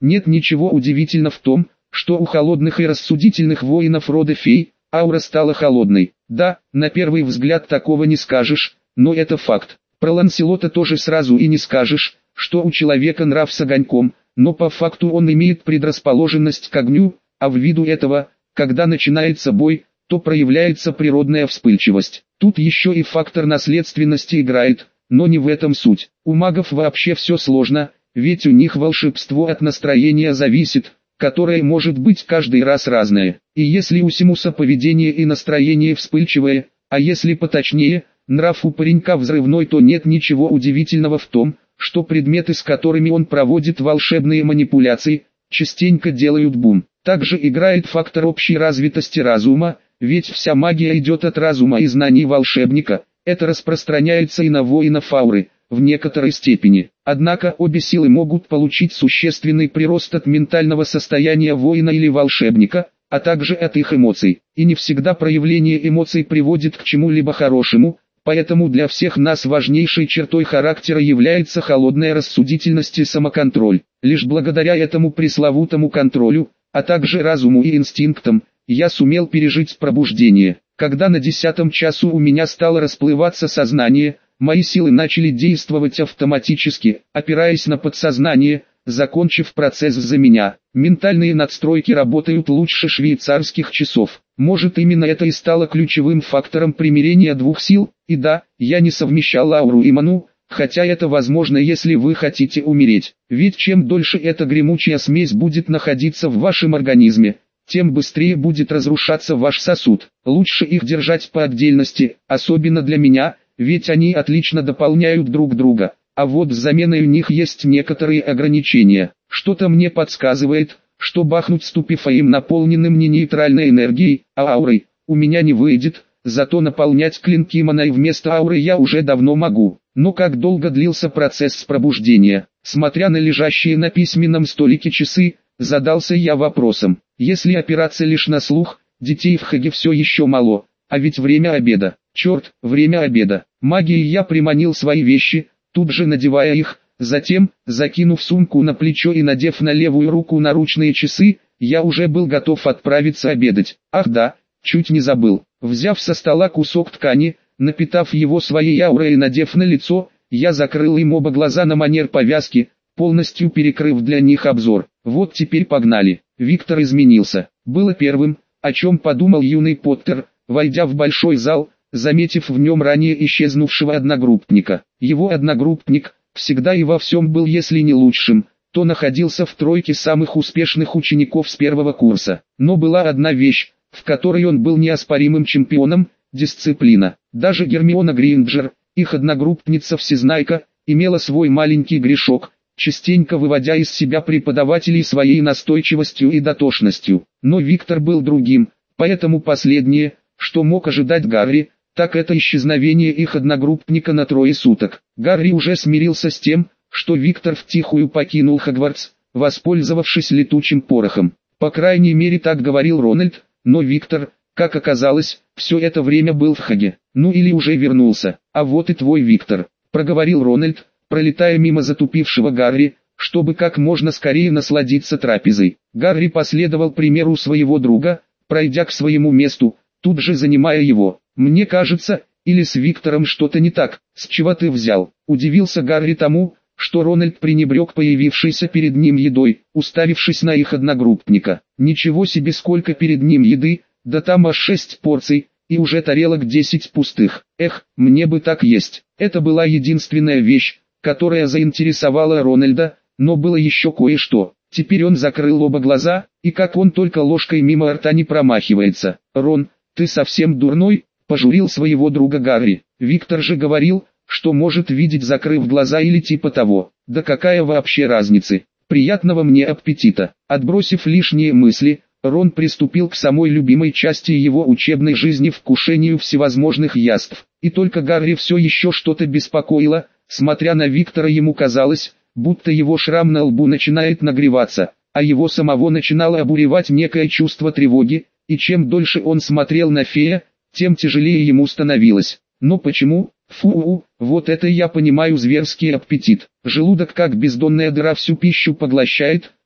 Нет ничего удивительного в том, что у холодных и рассудительных воинов рода фей, аура стала холодной. Да, на первый взгляд такого не скажешь, но это факт. Про Ланселота тоже сразу и не скажешь, что у человека нрав с огоньком, но по факту он имеет предрасположенность к огню, а ввиду этого, когда начинается бой, то проявляется природная вспыльчивость. Тут еще и фактор наследственности играет, но не в этом суть. У магов вообще все сложно, ведь у них волшебство от настроения зависит, которое может быть каждый раз разное. И если у Симуса поведение и настроение вспыльчивое, а если поточнее, нрав у паренька взрывной, то нет ничего удивительного в том, что предметы, с которыми он проводит волшебные манипуляции, частенько делают бум. Также играет фактор общей развитости разума, ведь вся магия идет от разума и знаний волшебника, это распространяется и на воинов ауры, в некоторой степени. Однако обе силы могут получить существенный прирост от ментального состояния воина или волшебника, а также от их эмоций. И не всегда проявление эмоций приводит к чему-либо хорошему, поэтому для всех нас важнейшей чертой характера является холодная рассудительность и самоконтроль. Лишь благодаря этому пресловутому контролю, а также разуму и инстинктам, я сумел пережить пробуждение. Когда на 10-м часу у меня стало расплываться сознание, мои силы начали действовать автоматически, опираясь на подсознание, закончив процесс за меня. Ментальные надстройки работают лучше швейцарских часов. Может, именно это и стало ключевым фактором примирения двух сил. И да, я не совмещал ауру и ману, хотя это возможно, если вы хотите умереть. Ведь чем дольше эта гремучая смесь будет находиться в вашем организме, тем быстрее будет разрушаться ваш сосуд. Лучше их держать по отдельности, особенно для меня, ведь они отлично дополняют друг друга. А вот с заменой у них есть некоторые ограничения. Что-то мне подсказывает, что бахнуть ступифаем, наполненным не нейтральной энергией, а аурой, у меня не выйдет, зато наполнять клинки маной вместо ауры я уже давно могу. Но как долго длился процесс пробуждения? Смотря на лежащие на письменном столике часы, задался я вопросом. Если опираться лишь на слух, детей в Хаге все еще мало, а ведь время обеда. Черт, время обеда. Магией я приманил свои вещи, тут же надевая их, затем, закинув сумку на плечо и надев на левую руку наручные часы, я уже был готов отправиться обедать. Ах да, чуть не забыл. Взяв со стола кусок ткани, напитав его своей аурой и надев на лицо, я закрыл им оба глаза на манер повязки, полностью перекрыв для них обзор. Вот теперь погнали. Виктор изменился. Было первым, о чем подумал юный Поттер, войдя в большой зал, заметив в нем ранее исчезнувшего одногруппника. Его одногруппник, всегда и во всем был если не лучшим, то находился в тройке самых успешных учеников с первого курса. Но была одна вещь, в которой он был неоспоримым чемпионом – дисциплина. Даже Гермиона Грейнджер, их одногруппница-всезнайка, имела свой маленький грешок, частенько выводя из себя преподавателей своей настойчивостью и дотошностью. Но Виктор был другим, поэтому последнее, что мог ожидать Гарри, так это исчезновение их одногруппника на 3 суток. Гарри уже смирился с тем, что Виктор втихую покинул Хогвартс, воспользовавшись летучим порохом. По крайней мере так говорил Рональд, но Виктор, как оказалось, все это время был в Хаге. Ну или уже вернулся. А вот и твой Виктор, проговорил Рональд, пролетая мимо затупившего Гарри, чтобы как можно скорее насладиться трапезой. Гарри последовал примеру своего друга, пройдя к своему месту, тут же занимая его. «Мне кажется, или с Виктором что-то не так, с чего ты взял?» Удивился Гарри тому, что Рональд пренебрег появившейся перед ним едой, уставившись на их одногруппника. Ничего себе, сколько перед ним еды, да там аж 6 порций, и уже тарелок 10 пустых. Эх, мне бы так есть. Это была единственная вещь, которая заинтересовала Рональда, но было еще кое-что. Теперь он закрыл оба глаза, и как он только ложкой мимо рта не промахивается. «Рон, ты совсем дурной?» – пожурил своего друга Гарри. Виктор же говорил, что может видеть, закрыв глаза или типа того. Да какая вообще разница? Приятного мне аппетита. Отбросив лишние мысли, Рон приступил к самой любимой части его учебной жизни – вкушению всевозможных яств. И только Гарри все еще что-то беспокоило, смотря на Виктора ему казалось, будто его шрам на лбу начинает нагреваться, а его самого начинало обуревать некое чувство тревоги, и чем дольше он смотрел на фея, тем тяжелее ему становилось. Но почему? Фу, вот это я понимаю, зверский аппетит. Желудок как бездонная дыра всю пищу поглощает,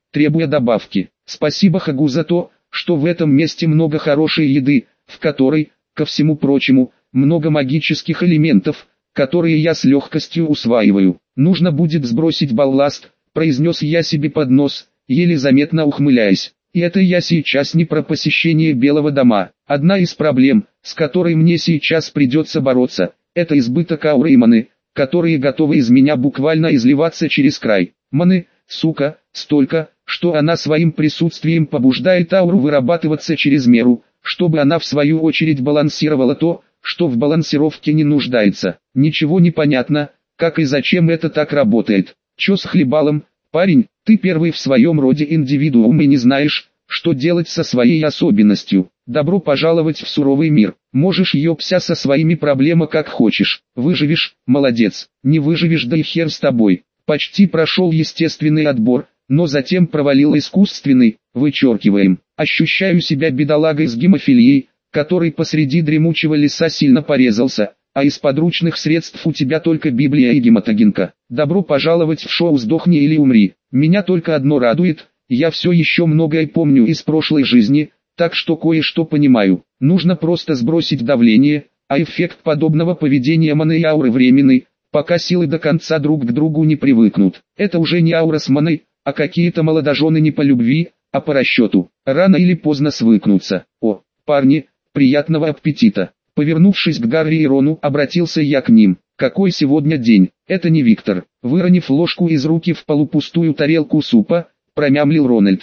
требуя добавки. Спасибо Хагу за то, что в этом месте много хорошей еды, в которой, ко всему прочему, много магических элементов, которые я с легкостью усваиваю. Нужно будет сбросить балласт, произнес я себе под нос, еле заметно ухмыляясь. И это я сейчас не про посещение Белого дома. Одна из проблем, с которой мне сейчас придется бороться, это избыток ауры и маны, которые готовы из меня буквально изливаться через край. Маны, сука, столько, что она своим присутствием побуждает ауру вырабатываться через меру, чтобы она в свою очередь балансировала то, что в балансировке не нуждается. Ничего не понятно, как и зачем это так работает. Чё с хлебалом, парень, ты первый в своем роде индивидуум и не знаешь, что делать со своей особенностью. Добро пожаловать в суровый мир. Можешь ёбся со своими проблемами как хочешь. Выживешь, молодец. Не выживешь, да и хер с тобой. Почти прошел естественный отбор, но затем провалил искусственный, вычеркиваем. Ощущаю себя бедолагой с гемофилией, который посреди дремучего леса сильно порезался, а из подручных средств у тебя только Библия и гематогенка. Добро пожаловать в шоу «Сдохни или умри». Меня только одно радует, я все еще многое помню из прошлой жизни, так что кое-что понимаю. Нужно просто сбросить давление, а эффект подобного поведения маны и ауры временный, пока силы до конца друг к другу не привыкнут. Это уже не аура с маной, а какие-то молодожены не по любви, а по расчету. Рано или поздно свыкнутся. О, парни, приятного аппетита. Повернувшись к Гарри и Рону, обратился я к ним. Какой сегодня день? Это не Виктор. Выронив ложку из руки в полупустую тарелку супа, промямлил Рональд.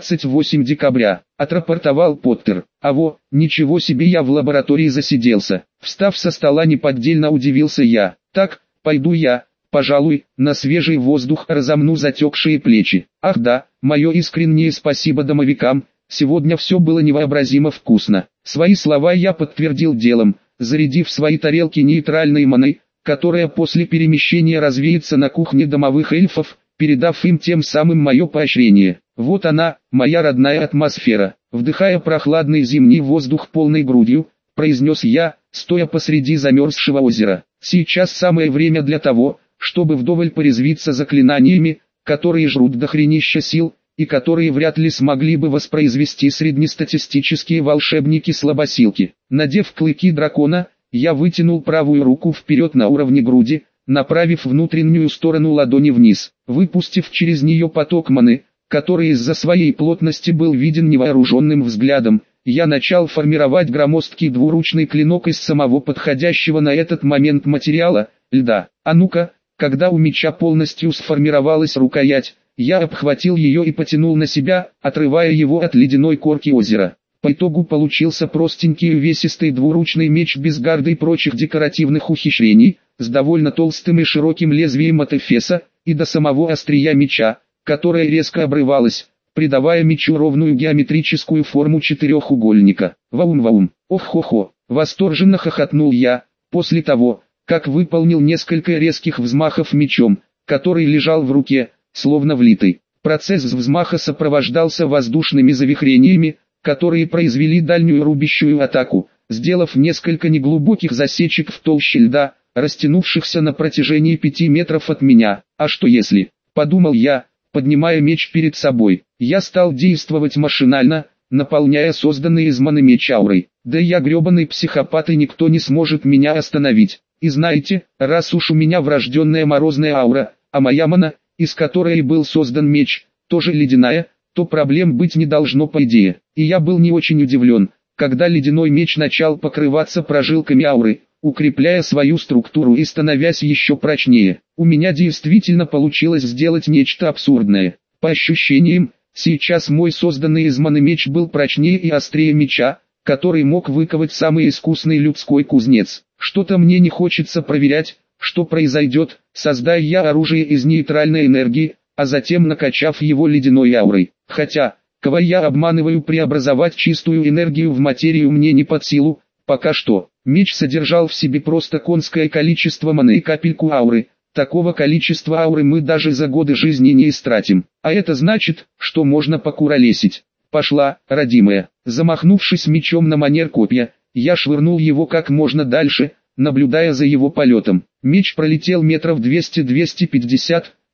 28 декабря, отрапортовал Поттер. Аво, ничего себе, я в лаборатории засиделся. Встав со стола, неподдельно удивился я. Так, пойду я, пожалуй, на свежий воздух разомну затекшие плечи. Ах да, мое искреннее спасибо домовикам, сегодня все было невообразимо вкусно. Свои слова я подтвердил делом, зарядив свои тарелки нейтральной маной, которая после перемещения развеется на кухне домовых эльфов, передав им тем самым мое поощрение. Вот она, моя родная атмосфера. Вдыхая прохладный зимний воздух полной грудью, произнес я, стоя посреди замерзшего озера. Сейчас самое время для того, чтобы вдоволь порезвиться заклинаниями, которые жрут дохренища сил, и которые вряд ли смогли бы воспроизвести среднестатистические волшебники-слабосилки. Надев клыки дракона, я вытянул правую руку вперед на уровне груди, направив внутреннюю сторону ладони вниз, выпустив через нее поток маны, который из-за своей плотности был виден невооруженным взглядом. Я начал формировать громоздкий двуручный клинок из самого подходящего на этот момент материала, льда. А ну-ка, когда у меча полностью сформировалась рукоять, я обхватил ее и потянул на себя, отрывая его от ледяной корки озера. По итогу получился простенький увесистый двуручный меч без гарды и прочих декоративных ухищрений, с довольно толстым и широким лезвием от эфеса, и до самого острия меча, которое резко обрывалось, придавая мечу ровную геометрическую форму четырехугольника. Ваум-ваум, ох-хо-хо, восторженно хохотнул я, после того, как выполнил несколько резких взмахов мечом, который лежал в руке, словно влитый. Процесс взмаха сопровождался воздушными завихрениями, которые произвели дальнюю рубящую атаку, сделав несколько неглубоких засечек в толще льда, растянувшихся на протяжении 5 метров от меня. А что если, подумал я, поднимая меч перед собой, я стал действовать машинально, наполняя созданный из маны меч аурой. Да я гребаный психопат, и никто не сможет меня остановить. И знаете, раз уж у меня врожденная морозная аура, а моя мана, из которой был создан меч, тоже ледяная, то проблем быть не должно по идее. И я был не очень удивлен, когда ледяной меч начал покрываться прожилками ауры, укрепляя свою структуру и становясь еще прочнее. У меня действительно получилось сделать нечто абсурдное. По ощущениям, сейчас мой созданный из маны меч был прочнее и острее меча, который мог выковать самый искусный людской кузнец. Что-то мне не хочется проверять, что произойдет, создая я оружие из нейтральной энергии, а затем накачав его ледяной аурой. Хотя, кого я обманываю, преобразовать чистую энергию в материю мне не под силу, пока что. Меч содержал в себе просто конское количество маны и капельку ауры. Такого количества ауры мы даже за годы жизни не истратим. А это значит, что можно покуролесить. Пошла, родимая. Замахнувшись мечом на манер копья, я швырнул его как можно дальше, наблюдая за его полетом. Меч пролетел метров 200-250,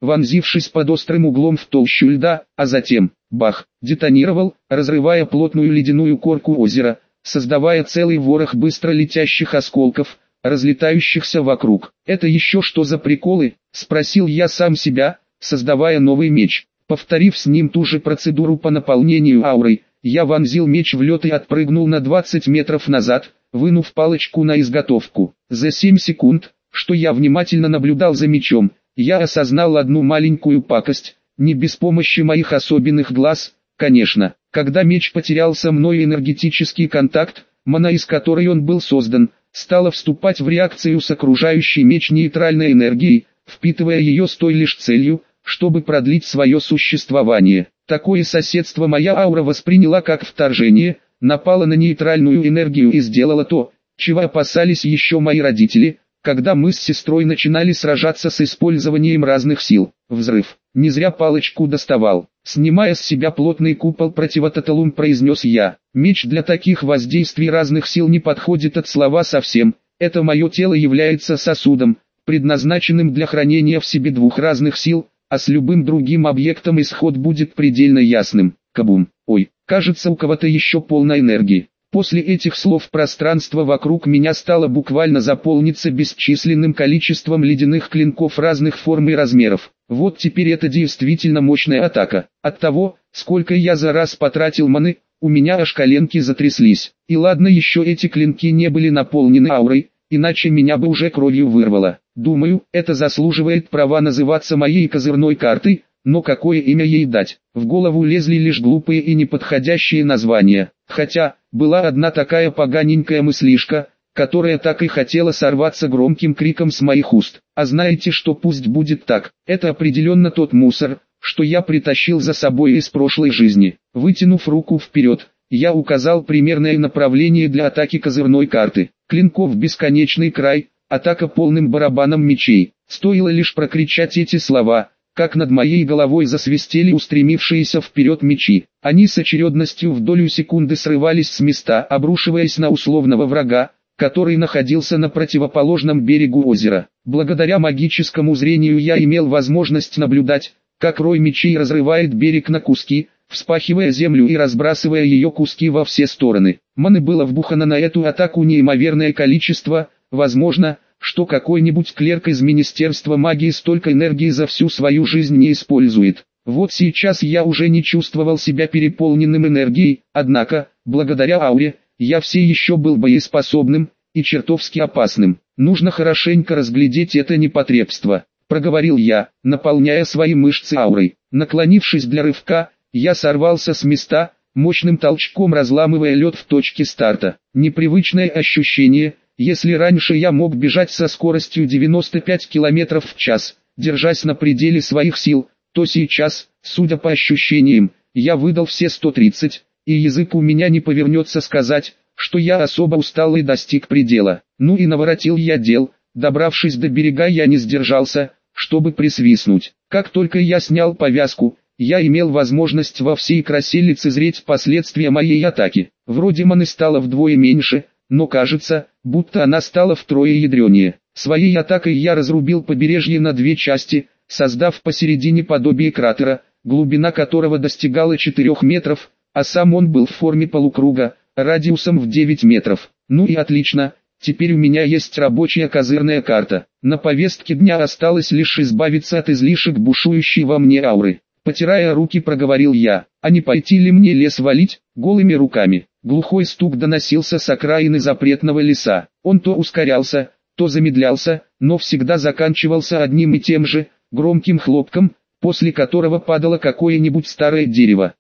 вонзившись под острым углом в толщу льда, а затем, бах, детонировал, разрывая плотную ледяную корку озера, создавая целый ворох быстро летящих осколков, разлетающихся вокруг. «Это еще что за приколы?» – спросил я сам себя, создавая новый меч. Повторив с ним ту же процедуру по наполнению аурой, я вонзил меч в лед и отпрыгнул на 20 метров назад, вынув палочку на изготовку. За 7 секунд, что я внимательно наблюдал за мечом, я осознал одну маленькую пакость, не без помощи моих особенных глаз, конечно. Когда меч потерял со мной энергетический контакт, мана, из которой он был создан, стала вступать в реакцию с окружающей меч нейтральной энергией, впитывая ее с той лишь целью, чтобы продлить свое существование. Такое соседство моя аура восприняла как вторжение, напала на нейтральную энергию и сделала то, чего опасались еще мои родители, когда мы с сестрой начинали сражаться с использованием разных сил. Взрыв. Не зря палочку доставал. Снимая с себя плотный купол противототалум, произнес я. Меч для таких воздействий разных сил не подходит от слова совсем. Это мое тело является сосудом, предназначенным для хранения в себе двух разных сил, а с любым другим объектом исход будет предельно ясным. Кабум. Ой, кажется, у кого-то еще полно энергии. После этих слов пространство вокруг меня стало буквально заполниться бесчисленным количеством ледяных клинков разных форм и размеров. Вот теперь это действительно мощная атака. От того, сколько я за раз потратил маны, у меня аж коленки затряслись. И ладно, еще эти клинки не были наполнены аурой, иначе меня бы уже кровью вырвало. Думаю, это заслуживает права называться моей козырной картой, но какое имя ей дать? В голову лезли лишь глупые и неподходящие названия. Хотя, была одна такая поганенькая мыслишка, которая так и хотела сорваться громким криком с моих уст. А знаете что, пусть будет так. Это определенно тот мусор, что я притащил за собой из прошлой жизни. Вытянув руку вперед, я указал примерное направление для атаки козырной карты. Клинков бесконечный край, атака полным барабаном мечей. Стоило лишь прокричать эти слова, как над моей головой засвистели устремившиеся вперед мечи. Они с очередностью в долю секунды срывались с места, обрушиваясь на условного врага, который находился на противоположном берегу озера. Благодаря магическому зрению я имел возможность наблюдать, как рой мечей разрывает берег на куски, вспахивая землю и разбрасывая ее куски во все стороны. Маны было вбухано на эту атаку неимоверное количество, возможно, что какой-нибудь клерк из Министерства магии столько энергии за всю свою жизнь не использует. Вот сейчас я уже не чувствовал себя переполненным энергией, однако, благодаря ауре, я все еще был боеспособным и чертовски опасным. Нужно хорошенько разглядеть это непотребство, проговорил я, наполняя свои мышцы аурой. Наклонившись для рывка, я сорвался с места, мощным толчком разламывая лед в точке старта. Непривычное ощущение. Если раньше я мог бежать со скоростью 95 км в час, держась на пределе своих сил, то сейчас, судя по ощущениям, я выдал все 130, и язык у меня не повернется сказать, что я особо устал и достиг предела. Ну и наворотил я дел, добравшись до берега я не сдержался, чтобы присвистнуть. Как только я снял повязку, я имел возможность во всей красе лицезреть последствия моей атаки. Вроде маны стало вдвое меньше, но кажется, будто она стала втрое ядренее. Своей атакой я разрубил побережье на две части, создав посередине подобие кратера, глубина которого достигала 4 метров, а сам он был в форме полукруга, радиусом в 9 метров. Ну и отлично, теперь у меня есть рабочая козырная карта. На повестке дня осталось лишь избавиться от излишек бушующей во мне ауры. Потирая руки, проговорил я, а не пойти ли мне лес валить, голыми руками? Глухой стук доносился с окраины запретного леса. Он то ускорялся, то замедлялся, но всегда заканчивался одним и тем же, громким хлопком, после которого падало какое-нибудь старое дерево.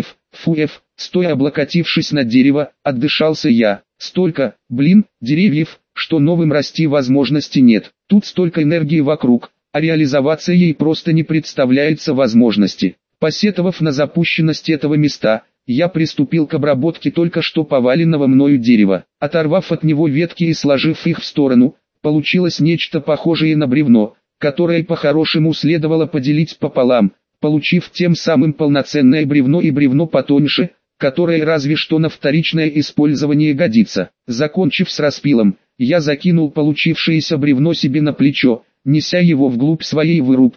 Фуэф, стоя облокотившись на дерево, отдышался я. Столько, деревьев, что новым расти возможности нет. Тут столько энергии вокруг, а реализоваться ей просто не представляется возможности. Посетовав на запущенность этого места, я приступил к обработке только что поваленного мною дерева. Оторвав от него ветки и сложив их в сторону, получилось нечто похожее на бревно, которое по-хорошему следовало поделить пополам, получив тем самым полноценное бревно и бревно потоньше, которое разве что на вторичное использование годится. Закончив с распилом, я закинул получившееся бревно себе на плечо, неся его вглубь своей вырубки,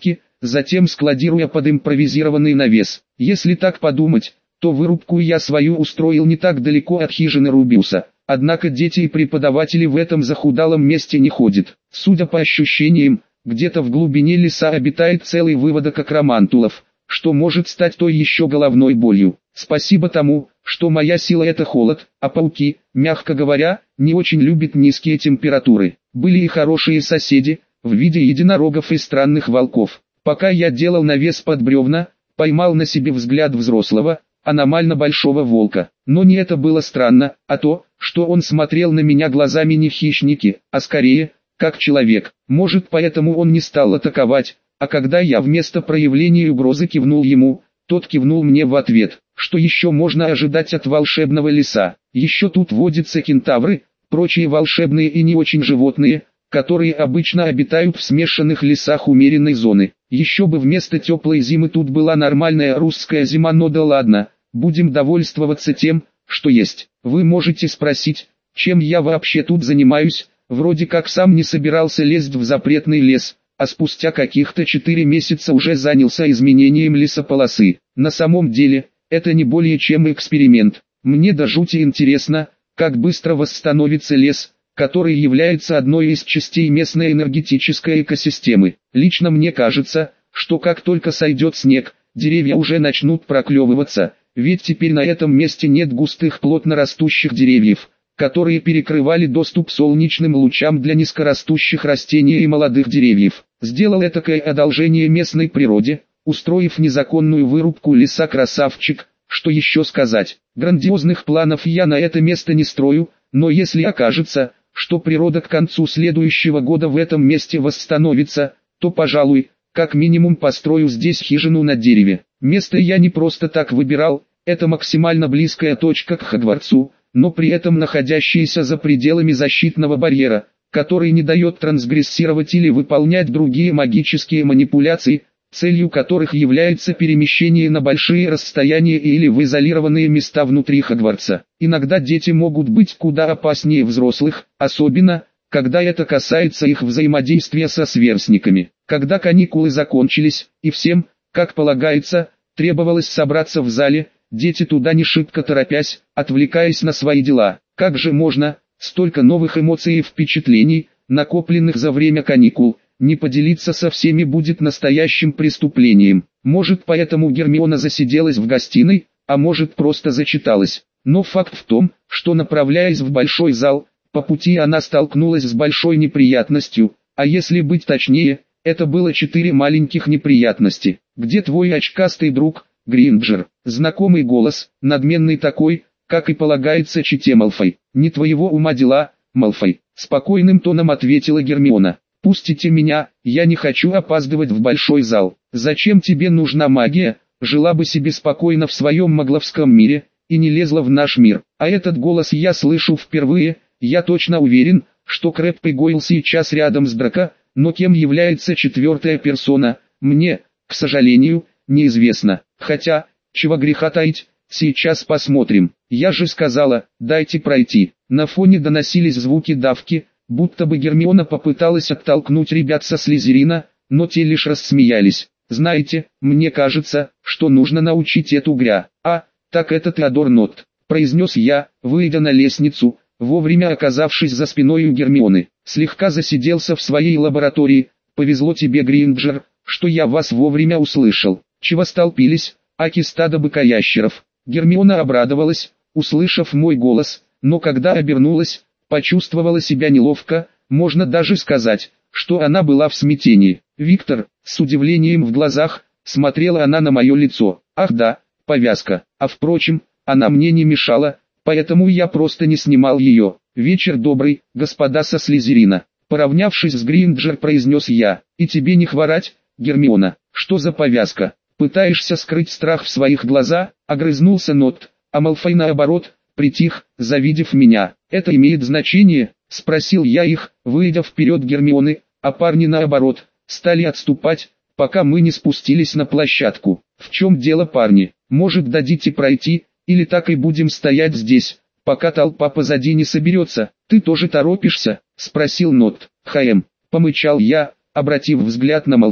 затем складируя под импровизированный навес. Если так подумать, то вырубку я свою устроил не так далеко от хижины Рубиуса. Однако дети и преподаватели в этом захудалом месте не ходят. Судя по ощущениям, где-то в глубине леса обитает целый выводок акромантулов, что может стать той еще головной болью. Спасибо тому, что моя сила это холод, а пауки, мягко говоря, не очень любят низкие температуры. Были и хорошие соседи, в виде единорогов и странных волков. Пока я делал навес под бревна, поймал на себе взгляд взрослого, аномально большого волка. Но не это было странно, а то, что он смотрел на меня глазами не хищники, а скорее, как человек. Может, поэтому он не стал атаковать, а когда я вместо проявления угрозы кивнул ему, тот кивнул мне в ответ. Что еще можно ожидать от волшебного леса? Еще тут водятся кентавры, прочие волшебные и не очень животные, которые обычно обитают в смешанных лесах умеренной зоны. Еще бы вместо теплой зимы тут была нормальная русская зима, но да ладно, будем довольствоваться тем, что есть. Вы можете спросить, чем я вообще тут занимаюсь, вроде как сам не собирался лезть в запретный лес, а спустя каких-то 4 месяца уже занялся изменением лесополосы. На самом деле, это не более чем эксперимент. Мне до жути интересно, как быстро восстановится лес, который является одной из частей местной энергетической экосистемы. Лично мне кажется, что как только сойдет снег, деревья уже начнут проклевываться, ведь теперь на этом месте нет густых плотно растущих деревьев, которые перекрывали доступ солнечным лучам для низкорастущих растений и молодых деревьев. Сделал этакое одолжение местной природе, устроив незаконную вырубку леса красавчик. Что еще сказать? Грандиозных планов я на это место не строю, но если окажется, что природа к концу следующего года в этом месте восстановится, то, пожалуй, как минимум построю здесь хижину на дереве. Место я не просто так выбирал, это максимально близкая точка к Хогвартсу, но при этом находящаяся за пределами защитного барьера, который не дает трансгрессировать или выполнять другие магические манипуляции, целью которых является перемещение на большие расстояния или в изолированные места внутри Хогвартса. Иногда дети могут быть куда опаснее взрослых, особенно, когда это касается их взаимодействия со сверстниками. Когда каникулы закончились, и всем, как полагается, требовалось собраться в зале, дети туда не шибко торопясь, отвлекаясь на свои дела. Как же можно, столько новых эмоций и впечатлений, накопленных за время каникул, не поделиться со всеми будет настоящим преступлением. Может, поэтому Гермиона засиделась в гостиной, а может, просто зачиталась. Но факт в том, что, направляясь в большой зал, по пути она столкнулась с большой неприятностью, а если быть точнее, это было 4 маленьких неприятности. «Где твой очкастый друг, Гринджер?» Знакомый голос, надменный такой, как и полагается чете Малфой. «Не твоего ума дела, Малфой», — спокойным тоном ответила Гермиона. «Пустите меня, я не хочу опаздывать в большой зал. Зачем тебе нужна магия? Жила бы себе спокойно в своем магловском мире, и не лезла в наш мир». А этот голос я слышу впервые, я точно уверен, что Крэб Гойл сейчас рядом с Драко, но кем является 4-я персона, мне, к сожалению, неизвестно. Хотя, чего греха таить, сейчас посмотрим. Я же сказала, дайте пройти. На фоне доносились звуки давки, будто бы Гермиона попыталась оттолкнуть ребят со Слизерина, но те лишь рассмеялись. «Знаете, мне кажется, что нужно научить эту гря». «А, так это Теодор Нотт», — произнес я, выйдя на лестницу, вовремя оказавшись за спиной у Гермионы. «Слегка засиделся в своей лаборатории. Повезло тебе, Гринджер, что я вас вовремя услышал. Чего столпились, аки стадо быкоящеров?» Гермиона обрадовалась, услышав мой голос, но когда обернулась, почувствовала себя неловко, можно даже сказать, что она была в смятении. «Виктор», с удивлением в глазах, смотрела она на мое лицо. «Ах да, повязка. А впрочем, она мне не мешала, поэтому я просто не снимал ее». «Вечер добрый, господа со Слизерина», поравнявшись с Гринджер, произнес я. «И тебе не хворать, Гермиона? Что за повязка? Пытаешься скрыть страх в своих глазах?» Огрызнулся Нотт, а Малфой наоборот, притих, завидев меня. «Это имеет значение?» — спросил я их, выйдя вперед Гермионы, а парни наоборот, стали отступать, пока мы не спустились на площадку. «В чем дело, парни? Может, дадите пройти, или так и будем стоять здесь, пока толпа позади не соберется?» «Ты тоже торопишься?» — спросил Нотт. «Помычал я, обратив взгляд на Малфоя.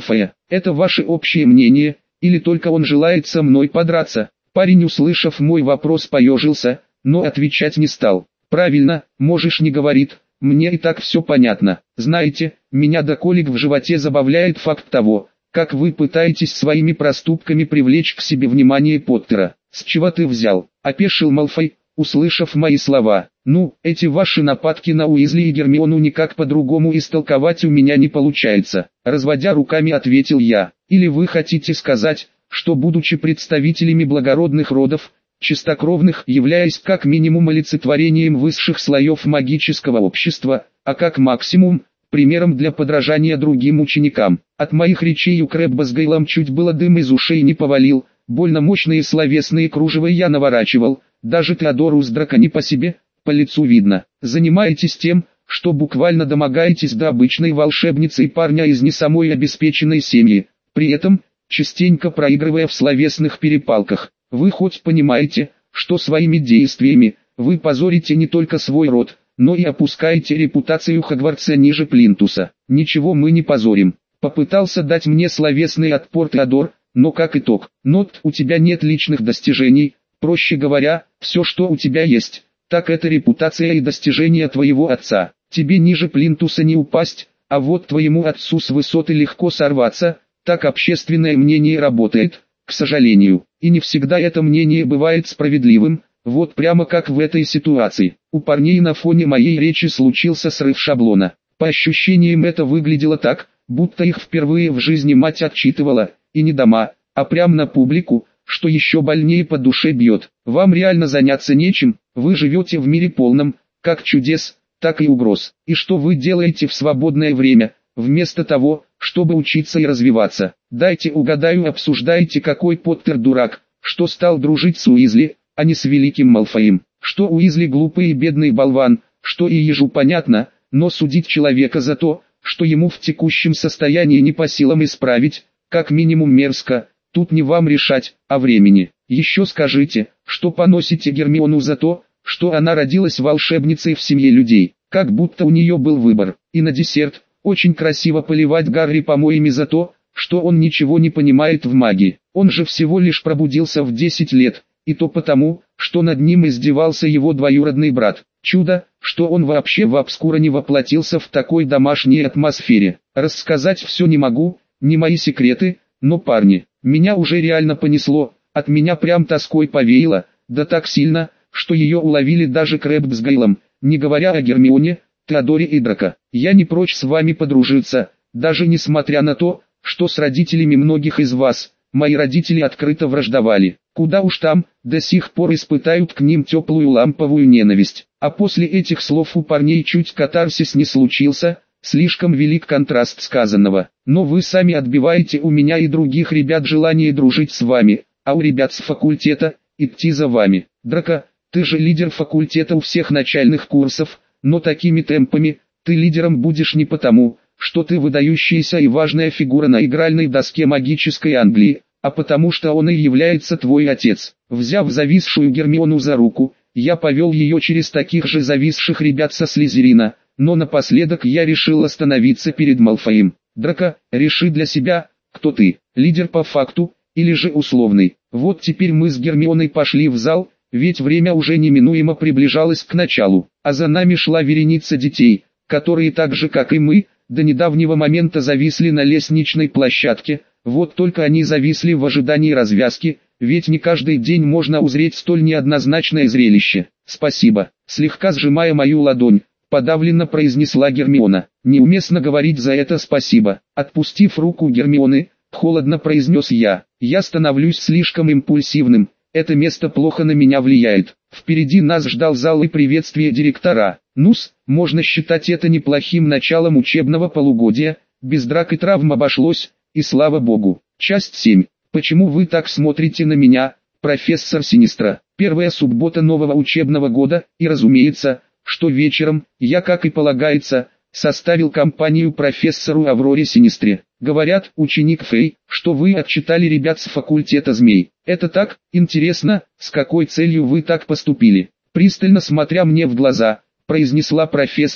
Это ваше общее мнение, или только он желает со мной подраться? Парень, услышав мой вопрос, поежился, но отвечать не стал. Правильно, можешь не говорить, мне и так все понятно. Знаете, меня до колик в животе забавляет факт того, как вы пытаетесь своими проступками привлечь к себе внимание Поттера. С чего ты взял? Опешил Малфой, услышав мои слова. Ну, эти ваши нападки на Уизли и Гермиону никак по-другому истолковать у меня не получается. Разводя руками, ответил я. Или вы хотите сказать, что будучи представителями благородных родов, чистокровных, являясь как минимум олицетворением высших слоев магического общества, а как максимум, примером для подражания другим ученикам. От моих речей у Крэбба с Гейлом чуть было дым из ушей не повалил, больно мощные словесные кружева я наворачивал, даже Теодору с Драко не по себе, по лицу видно. Занимаетесь тем, что буквально домогаетесь до обычной волшебницы и парня из не самой обеспеченной семьи, при этом, частенько проигрывая в словесных перепалках. Вы хоть понимаете, что своими действиями, вы позорите не только свой род, но и опускаете репутацию Хогвартса ниже плинтуса. Ничего мы не позорим. Попытался дать мне словесный отпор Теодор, но как итог, Нот, у тебя нет личных достижений, проще говоря, все что у тебя есть, так это репутация и достижения твоего отца. Тебе ниже плинтуса не упасть, а вот твоему отцу с высоты легко сорваться, так общественное мнение работает, к сожалению. И не всегда это мнение бывает справедливым, вот прямо как в этой ситуации. У парней на фоне моей речи случился срыв шаблона. По ощущениям это выглядело так, будто их впервые в жизни мать отчитывала, и не дома, а прямо на публику, что еще больнее по душе бьет. Вам реально заняться нечем, вы живете в мире полном, как чудес, так и угроз. И что вы делаете в свободное время, вместо того, чтобы учиться и развиваться? Дайте угадаю, обсуждаете, какой Поттер дурак, что стал дружить с Уизли, а не с великим Малфоем. Что Уизли глупый и бедный болван, что и ежу понятно, но судить человека за то, что ему в текущем состоянии не по силам исправить, как минимум мерзко, тут не вам решать, а времени. Еще скажите, что поносите Гермиону за то, что она родилась волшебницей в семье людей, как будто у нее был выбор. И на десерт, очень красиво поливать Гарри помоями за то, что он ничего не понимает в магии. Он же всего лишь пробудился в 10 лет, и то потому, что над ним издевался его двоюродный брат. Чудо, что он вообще в обскура не воплотился в такой домашней атмосфере. Рассказать все не могу, не мои секреты, но парни, меня уже реально понесло, от меня прям тоской повеяло, да так сильно, что ее уловили даже Крэбб с Гейлом, не говоря о Гермионе, Теодоре и Драко. Я не прочь с вами подружиться, даже несмотря на то, что с родителями многих из вас, мои родители открыто враждовали. Куда уж там, до сих пор испытают к ним теплую ламповую ненависть. А после этих слов у парней чуть катарсис не случился, слишком велик контраст сказанного. Но вы сами отбиваете у меня и других ребят желание дружить с вами, а у ребят с факультета, идти за вами. Драко, ты же лидер факультета у всех начальных курсов, но такими темпами, ты лидером будешь не потому, что ты выдающаяся и важная фигура на игральной доске магической Англии, а потому что он и является твой отец. Взяв зависшую Гермиону за руку, я повел ее через таких же зависших ребят со Слизерина, но напоследок я решил остановиться перед Малфоем. Драко, реши для себя, кто ты, лидер по факту, или же условный. Вот теперь мы с Гермионой пошли в зал, ведь время уже неминуемо приближалось к началу, а за нами шла вереница детей, которые так же как и мы, до недавнего момента зависли на лестничной площадке. Вот только они зависли в ожидании развязки, ведь не каждый день можно узреть столь неоднозначное зрелище. «Спасибо», слегка сжимая мою ладонь, подавленно произнесла Гермиона. «Неуместно говорить за это спасибо». Отпустив руку Гермионы, холодно произнес я. «Я становлюсь слишком импульсивным, это место плохо на меня влияет». Впереди нас ждал зал и приветствие директора. Ну-с, можно считать это неплохим началом учебного полугодия, без драк и травм обошлось. И слава богу. Часть 7. Почему вы так смотрите на меня, профессор Синистра? Первая суббота нового учебного года, и разумеется, что вечером, я, как и полагается, составил компанию профессору Авроре Синистре. Говорят, ученик Фей, что вы отчитали ребят с факультета змей. Это так? Интересно, с какой целью вы так поступили? Пристально смотря мне в глаза, произнесла профессор,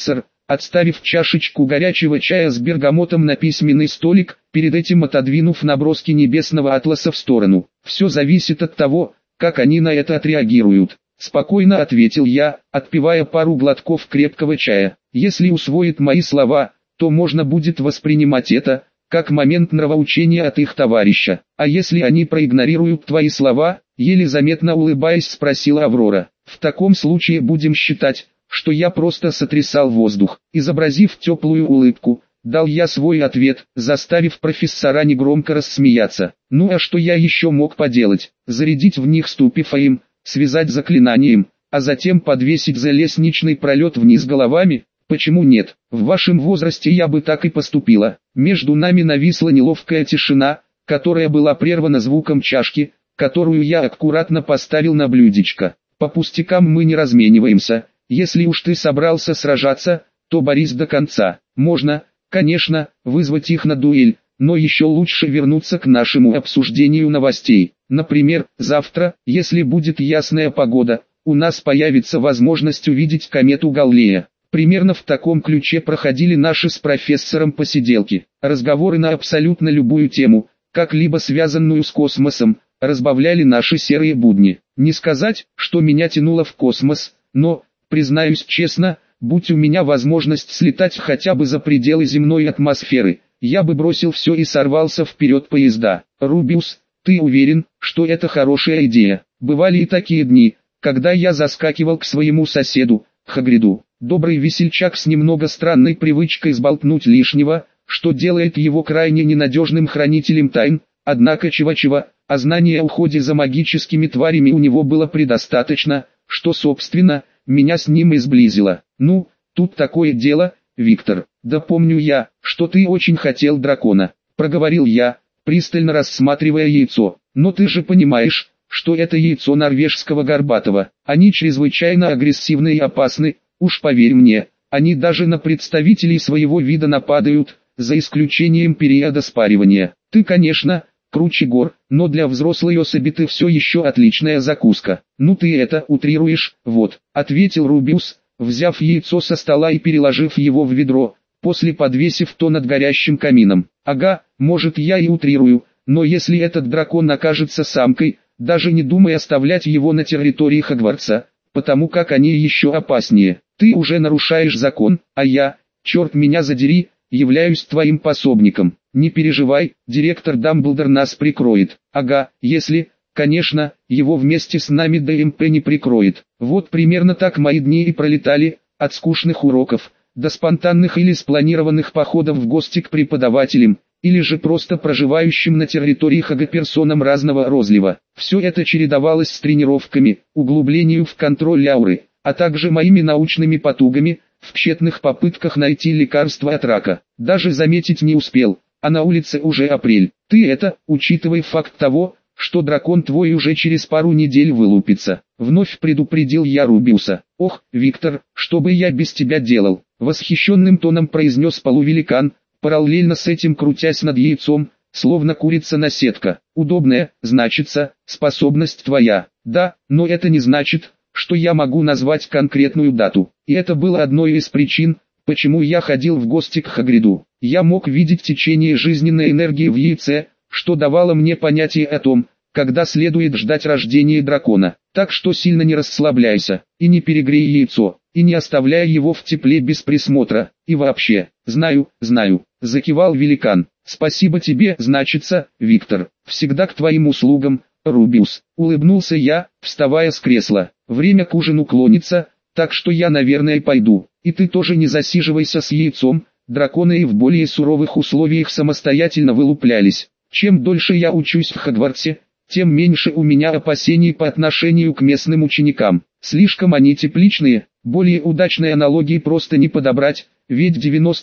отставив чашечку горячего чая с бергамотом на письменный столик, перед этим отодвинув наброски небесного атласа в сторону. «Все зависит от того, как они на это отреагируют», — спокойно ответил я, отпивая пару глотков крепкого чая. «Если усвоят мои слова, то можно будет воспринимать это как момент нравоучения от их товарища. А если они проигнорируют твои слова?» — еле заметно улыбаясь спросила Аврора. «В таком случае будем считать, что я просто сотрясал воздух». Изобразив теплую улыбку, дал я свой ответ, заставив профессора негромко рассмеяться. Ну а что я еще мог поделать? Зарядить в них ступифаем, связать заклинанием, а затем подвесить за лестничный пролет вниз головами? Почему нет? В вашем возрасте я бы так и поступила. Между нами нависла неловкая тишина, которая была прервана звуком чашки, которую я аккуратно поставил на блюдечко. По пустякам мы не размениваемся. Если уж ты собрался сражаться, то борись до конца. Можно, конечно, вызвать их на дуэль, но еще лучше вернуться к нашему обсуждению новостей. Например, завтра, если будет ясная погода, у нас появится возможность увидеть комету Галлея. Примерно в таком ключе проходили наши с профессором посиделки. Разговоры на абсолютно любую тему, как-либо связанную с космосом, разбавляли наши серые будни. Не сказать, что меня тянуло в космос, но, признаюсь честно, будь у меня возможность слетать хотя бы за пределы земной атмосферы, я бы бросил все и сорвался вперед поезда. Рубиус, ты уверен, что это хорошая идея? Бывали и такие дни, когда я заскакивал к своему соседу, Хагриду. Добрый весельчак с немного странной привычкой сболтнуть лишнего, что делает его крайне ненадежным хранителем тайн, однако чего-чего, а знания о уходе за магическими тварями у него было предостаточно, что собственно, меня с ним и сблизило. Ну, тут такое дело, Виктор. Да помню я, что ты очень хотел дракона, проговорил я, пристально рассматривая яйцо. Но ты же понимаешь, что это яйцо норвежского горбатого. Они чрезвычайно агрессивны и опасны, уж поверь мне, они даже на представителей своего вида нападают, за исключением периода спаривания. Ты, конечно, круче гор, но для взрослой особи ты все еще отличная закуска. Ну ты это утрируешь, вот, ответил Рубиус, взяв яйцо со стола и переложив его в ведро, после подвесив то над горящим камином. Ага, может я и утрирую, но если этот дракон окажется самкой, даже не думай оставлять его на территории Хогвартса, потому как они еще опаснее. Ты уже нарушаешь закон, а я, черт меня задери, являюсь твоим пособником. Не переживай, директор Дамблдор нас прикроет. Ага, если, конечно, его вместе с нами ДМП не прикроет. Вот примерно так мои дни и пролетали, от скучных уроков, до спонтанных или спланированных походов в гости к преподавателям, или же просто проживающим на территории Хага персонам разного розлива. Все это чередовалось с тренировками, углублением в контроль ауры, а также моими научными потугами, в тщетных попытках найти лекарство от рака. Даже заметить не успел, а на улице уже апрель. Ты это, учитывая факт того, что дракон твой уже через пару недель вылупится. Вновь предупредил я Рубиуса. Ох, Виктор, что бы я без тебя делал? Восхищенным тоном произнес полувеликан, параллельно с этим крутясь над яйцом, словно курица-наседка. Удобная, значится, способность твоя. Да, но это не значит, что я могу назвать конкретную дату. И это было одной из причин, почему я ходил в гости к Хагриду. Я мог видеть течение жизненной энергии в яйце, что давало мне понятие о том, когда следует ждать рождения дракона. Так что сильно не расслабляйся, и не перегрей яйцо, и не оставляй его в тепле без присмотра. И вообще, знаю, закивал великан. Спасибо тебе, значится, Виктор. Всегда к твоим услугам, Рубиус. Улыбнулся я, вставая с кресла. Время к ужину клонится, так что я, наверное, пойду. И ты тоже не засиживайся с яйцом. Драконы и в более суровых условиях самостоятельно вылуплялись. Чем дольше я учусь в Хогвартсе, тем меньше у меня опасений по отношению к местным ученикам. Слишком они тепличные, более удачной аналогии просто не подобрать, ведь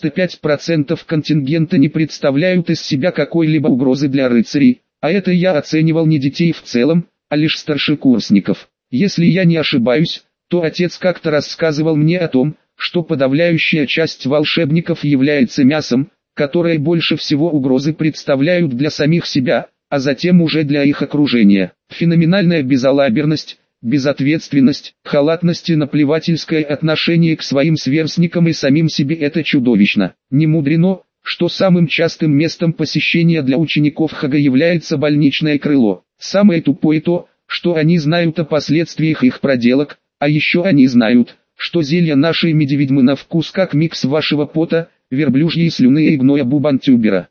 95% контингента не представляют из себя какой-либо угрозы для рыцарей, а это я оценивал не детей в целом, а лишь старшекурсников. Если я не ошибаюсь, то отец как-то рассказывал мне о том, что подавляющая часть волшебников является мясом, которые больше всего угрозы представляют для самих себя, а затем уже для их окружения. Феноменальная безалаберность, безответственность, халатность и наплевательское отношение к своим сверстникам и самим себе – это чудовищно. Не мудрено, что самым частым местом посещения для учеников ХГ является больничное крыло. Самое тупое то, что они знают о последствиях их проделок, а еще они знают, что зелье нашей медведьмы на вкус как микс вашего пота, верблюжьей слюны и гноя бубантюбера.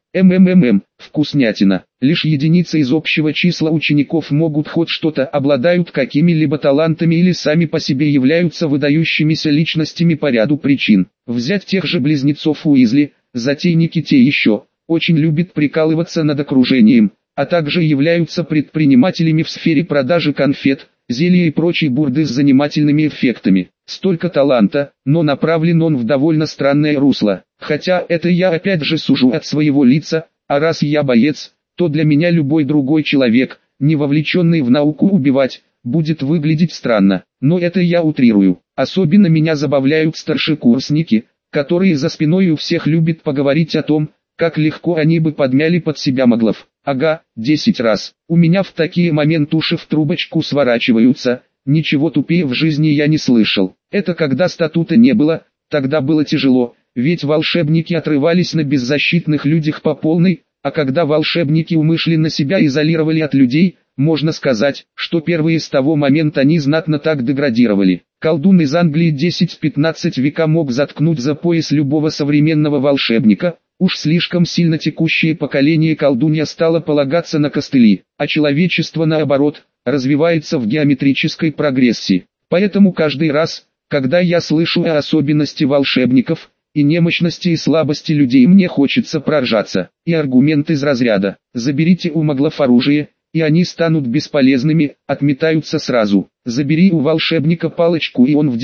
Вкуснятина. Лишь единицы из общего числа учеников могут хоть что-то, обладают какими-либо талантами или сами по себе являются выдающимися личностями по ряду причин. Взять тех же близнецов Уизли, затейники те еще, очень любят прикалываться над окружением, а также являются предпринимателями в сфере продажи конфет, зелья и прочей бурды с занимательными эффектами. Столько таланта, но направлен он в довольно странное русло. Хотя это я опять же сужу от своего лица, а раз я боец, то для меня любой другой человек, не вовлеченный в науку убивать, будет выглядеть странно. Но это я утрирую. Особенно меня забавляют старшекурсники, которые за спиной у всех любят поговорить о том, как легко они бы подмяли под себя моглов. Ага, 10 раз. У меня в такие моменты уши в трубочку сворачиваются, ничего тупее в жизни я не слышал. Это когда статута не было, тогда было тяжело, ведь волшебники отрывались на беззащитных людях по полной, а когда волшебники умышленно себя изолировали от людей, можно сказать, что первые с того момента они знатно так деградировали. Колдун из Англии 10-15 века мог заткнуть за пояс любого современного волшебника. Уж слишком сильно текущее поколение колдунья стало полагаться на костыли, а человечество наоборот, развивается в геометрической прогрессии. Поэтому каждый раз, когда я слышу о особенности волшебников, и немощности и слабости людей, мне хочется проржаться. И аргумент из разряда «заберите у моглов оружие, и они станут бесполезными», отметаются сразу. Забери у волшебника палочку, и он в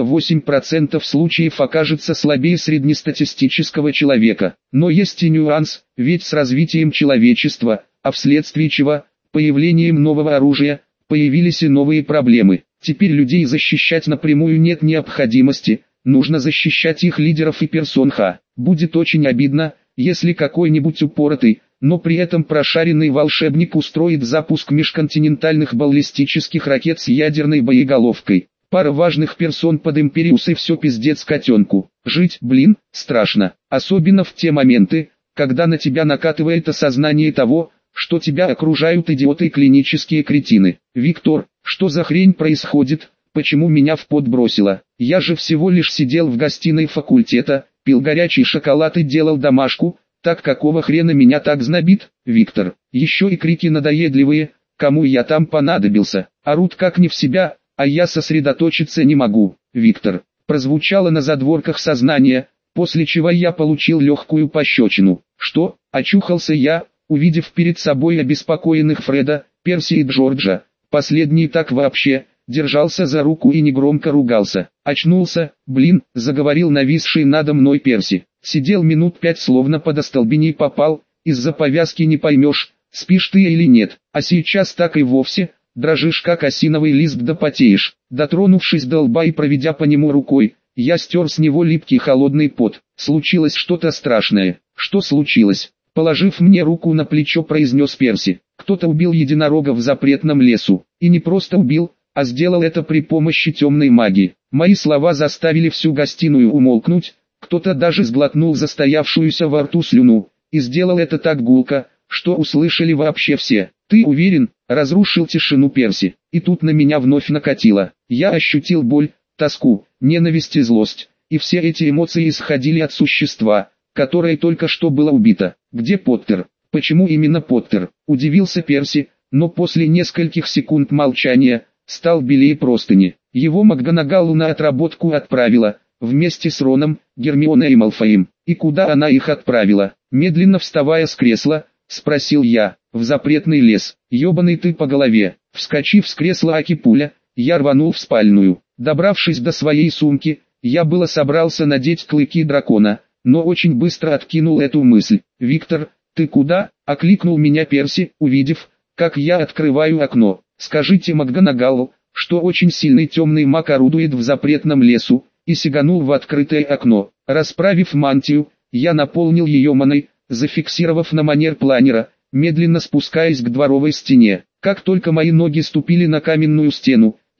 98% случаев окажется слабее среднестатистического человека. Но есть и нюанс, ведь с развитием человечества, а вследствие чего, появлением нового оружия, появились и новые проблемы. Теперь людей защищать напрямую нет необходимости, нужно защищать их лидеров и персон Х. Будет очень обидно, если какой-нибудь упоротый, но при этом прошаренный волшебник устроит запуск межконтинентальных баллистических ракет с ядерной боеголовкой. Пара важных персон под Империус и все пиздец котенку. Жить, страшно. Особенно в те моменты, когда на тебя накатывает осознание того, что тебя окружают идиоты и клинические кретины. Виктор, что за хрень происходит? Почему меня в пот бросило? Я же всего лишь сидел в гостиной факультета, пил горячий шоколад и делал домашку. Так какого хрена меня так знобит, Виктор? Еще и крики надоедливые, кому я там понадобился. Орут как не в себя, а я сосредоточиться не могу. Виктор, прозвучало на задворках сознания, после чего я получил легкую пощечину. Что? Очухался я, увидев перед собой обеспокоенных Фреда, Перси и Джорджа. Последний так вообще держался за руку и негромко ругался. Очнулся, заговорил нависший надо мной Перси. Сидел минут 5 словно под остолбеней попал, из-за повязки не поймешь, спишь ты или нет, а сейчас так и вовсе, дрожишь как осиновый лист да потеешь. Дотронувшись до лба и проведя по нему рукой, я стер с него липкий холодный пот. Случилось что-то страшное. Что случилось? Положив мне руку на плечо, произнес Перси. Кто-то убил единорога в запретном лесу. И не просто убил, а сделал это при помощи темной магии. Мои слова заставили всю гостиную умолкнуть. Кто-то даже сглотнул застоявшуюся во рту слюну, и сделал это так гулко, что услышали вообще все. «Ты уверен?» — разрушил тишину Перси. И тут на меня вновь накатило. Я ощутил боль, тоску, ненависть и злость, и все эти эмоции исходили от существа, которое только что было убито. «Где Поттер? Почему именно Поттер?» — удивился Перси, но после нескольких секунд молчания, стал белее простыни. Его МакГонагалл на отработку отправила, вместе с Роном, Гермионой и Малфоем. И куда она их отправила? Медленно вставая с кресла, спросил я. В запретный лес. Ёбаный ты по голове. Вскочив с кресла аки-пуля, я рванул в спальную. Добравшись до своей сумки, я было собрался надеть клыки дракона, но очень быстро откинул эту мысль. «Виктор, ты куда?» — окликнул меня Перси, увидев, как я открываю окно. «Скажите МакГонагалл, что очень сильный темный маг орудует в запретном лесу», и сиганул в открытое окно. Расправив мантию, я наполнил ее маной, зафиксировав на манер планера, медленно спускаясь к дворовой стене. Как только мои ноги ступили на каменную стену,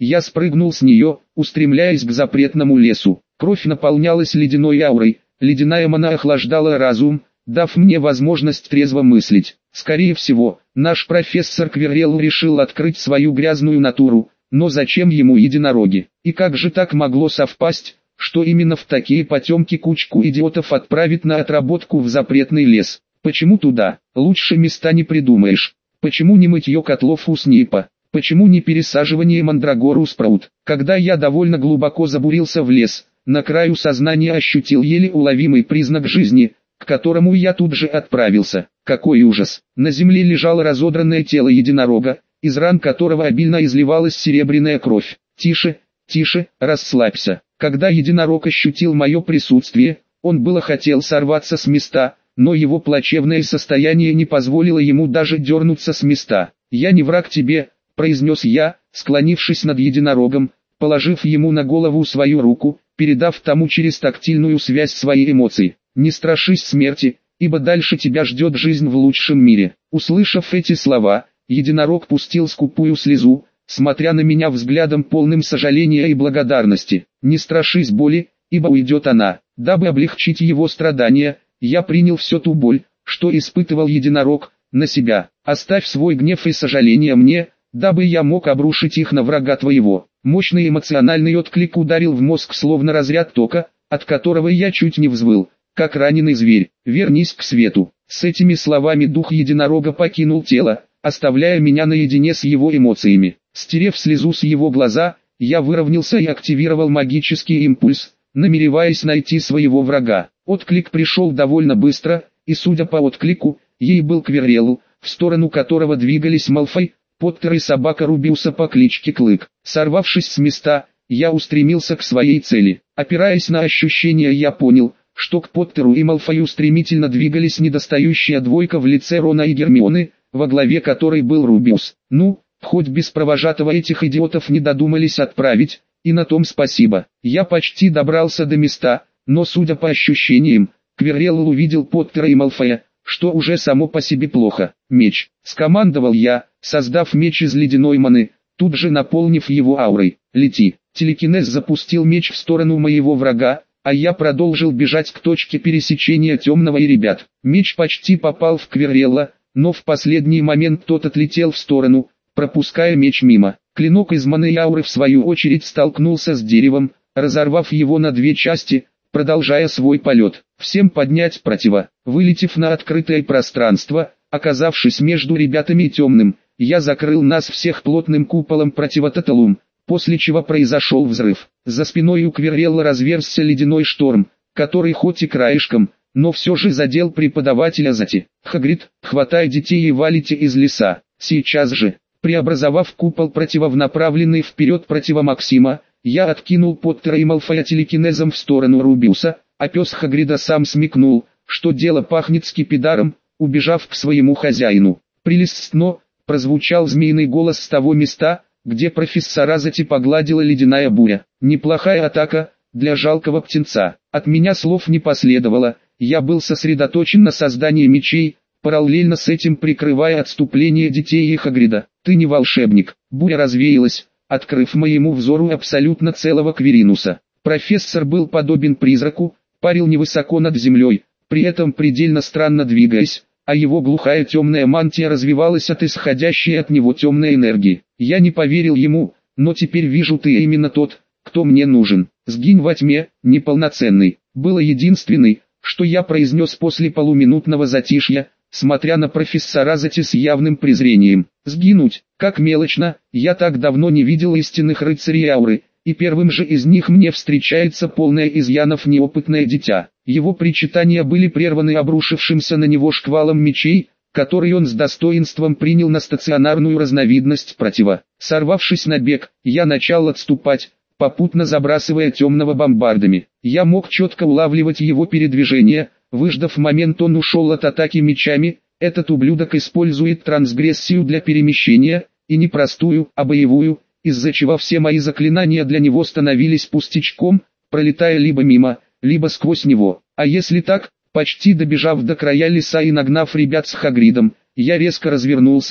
Я спрыгнул с нее, устремляясь к запретному лесу. Кровь наполнялась ледяной аурой, ледяная мана охлаждала разум, дав мне возможность трезво мыслить. Скорее всего, наш профессор Квиррелл решил открыть свою грязную натуру, но зачем ему единороги? И как же так могло совпасть, что именно в такие потемки кучку идиотов отправит на отработку в запретный лес? Почему туда? Лучше места не придумаешь. Почему не мытье котлов у Снипа? Почему не пересаживание мандрагор у Спраут? Когда я довольно глубоко забурился в лес, на краю сознания ощутил еле уловимый признак жизни, к которому я тут же отправился. Какой ужас! На земле лежало разодранное тело единорога, из ран которого обильно изливалась серебряная кровь. Тише, тише, расслабься. Когда единорог ощутил мое присутствие, он было хотел сорваться с места, но его плачевное состояние не позволило ему даже дернуться с места. «Я не враг тебе», — произнес я, склонившись над единорогом, положив ему на голову свою руку, передав тому через тактильную связь свои эмоции. «Не страшись смерти, ибо дальше тебя ждет жизнь в лучшем мире». Услышав эти слова, единорог пустил скупую слезу, смотря на меня взглядом полным сожаления и благодарности. «Не страшись боли, ибо уйдет она». Дабы облегчить его страдания, я принял всю ту боль, что испытывал единорог, на себя. «Оставь свой гнев и сожаление мне, дабы я мог обрушить их на врага твоего». Мощный эмоциональный отклик ударил в мозг словно разряд тока, от которого я чуть не взвыл, как раненый зверь. «Вернись к свету». С этими словами дух единорога покинул тело, оставляя меня наедине с его эмоциями. Стерев слезу с его глаза, я выровнялся и активировал магический импульс, намереваясь найти своего врага. Отклик пришел довольно быстро, и судя по отклику, ей был Квиррелл, в сторону которого двигались Малфой, Поттер и собака Рубиуса по кличке Клык. Сорвавшись с места, я устремился к своей цели. Опираясь на ощущения, я понял, что к Поттеру и Малфою стремительно двигались недостающая двойка в лице Рона и Гермионы, во главе которой был Рубиус. Ну, хоть без провожатого этих идиотов не додумались отправить, и на том спасибо. Я почти добрался до места, но судя по ощущениям, Квиррелл увидел Поттера и Малфоя, что уже само по себе плохо. «Меч!» — скомандовал я, создав меч из ледяной маны, тут же наполнив его аурой. «Лети!» Телекинез запустил меч в сторону моего врага, а я продолжил бежать к точке пересечения темного и ребят. Меч почти попал в Квиррелла, но в последний момент тот отлетел в сторону, пропуская меч мимо. Клинок из маны и ауры в свою очередь столкнулся с деревом, разорвав его на две части, продолжая свой полет. «Всем поднять противо!» Вылетев на открытое пространство, оказавшись между ребятами и темным, я закрыл нас всех плотным куполом противототалум, после чего произошел взрыв. За спиной у Квиррелла разверзся ледяной шторм, который хоть и краешком, но все же задел преподавателя Зати. «Хагрид, хватай детей и валите из леса, сейчас же!» Преобразовав купол протива в направленный вперед противомаксима, я откинул Поттера и Малфоя телекинезом в сторону Рубиуса, а пес Хагрида сам смекнул, что дело пахнет скипидаром, убежав к своему хозяину. «Прелестно!» — прозвучал змеиный голос с того места, где профессора Зати погладила ледяная буря. «Неплохая атака для жалкого птенца». От меня слов не последовало, я был сосредоточен на создании мечей, параллельно с этим прикрывая отступление детей и Хагрида. «Ты не волшебник». Буря развеялась, открыв моему взору абсолютно целого Квиринуса. Профессор был подобен призраку, парил невысоко над землей, при этом предельно странно двигаясь, а его глухая темная мантия развивалась от исходящей от него темной энергии. Я не поверил ему, но теперь вижу, ты именно тот, кто мне нужен. «Сгинь во тьме, неполноценный», было единственной, что я произнес после полуминутного затишья, смотря на профессора Зати с явным презрением. «Сгинуть, как мелочно, я так давно не видел истинных рыцарей ауры, и первым же из них мне встречается полное изъянов неопытное дитя». Его причитания были прерваны обрушившимся на него шквалом мечей, который он с достоинством принял на стационарную разновидность протива. Сорвавшись на бег, я начал отступать, попутно забрасывая темного бомбардами. Я мог четко улавливать его передвижение. Выждав момент, он ушел от атаки мечами. Этот ублюдок использует трансгрессию для перемещения, и не простую, а боевую, из-за чего все мои заклинания для него становились пустячком, пролетая либо мимо, либо сквозь него. А если так, почти добежав до края леса и нагнав ребят с Хагридом, я резко развернулся,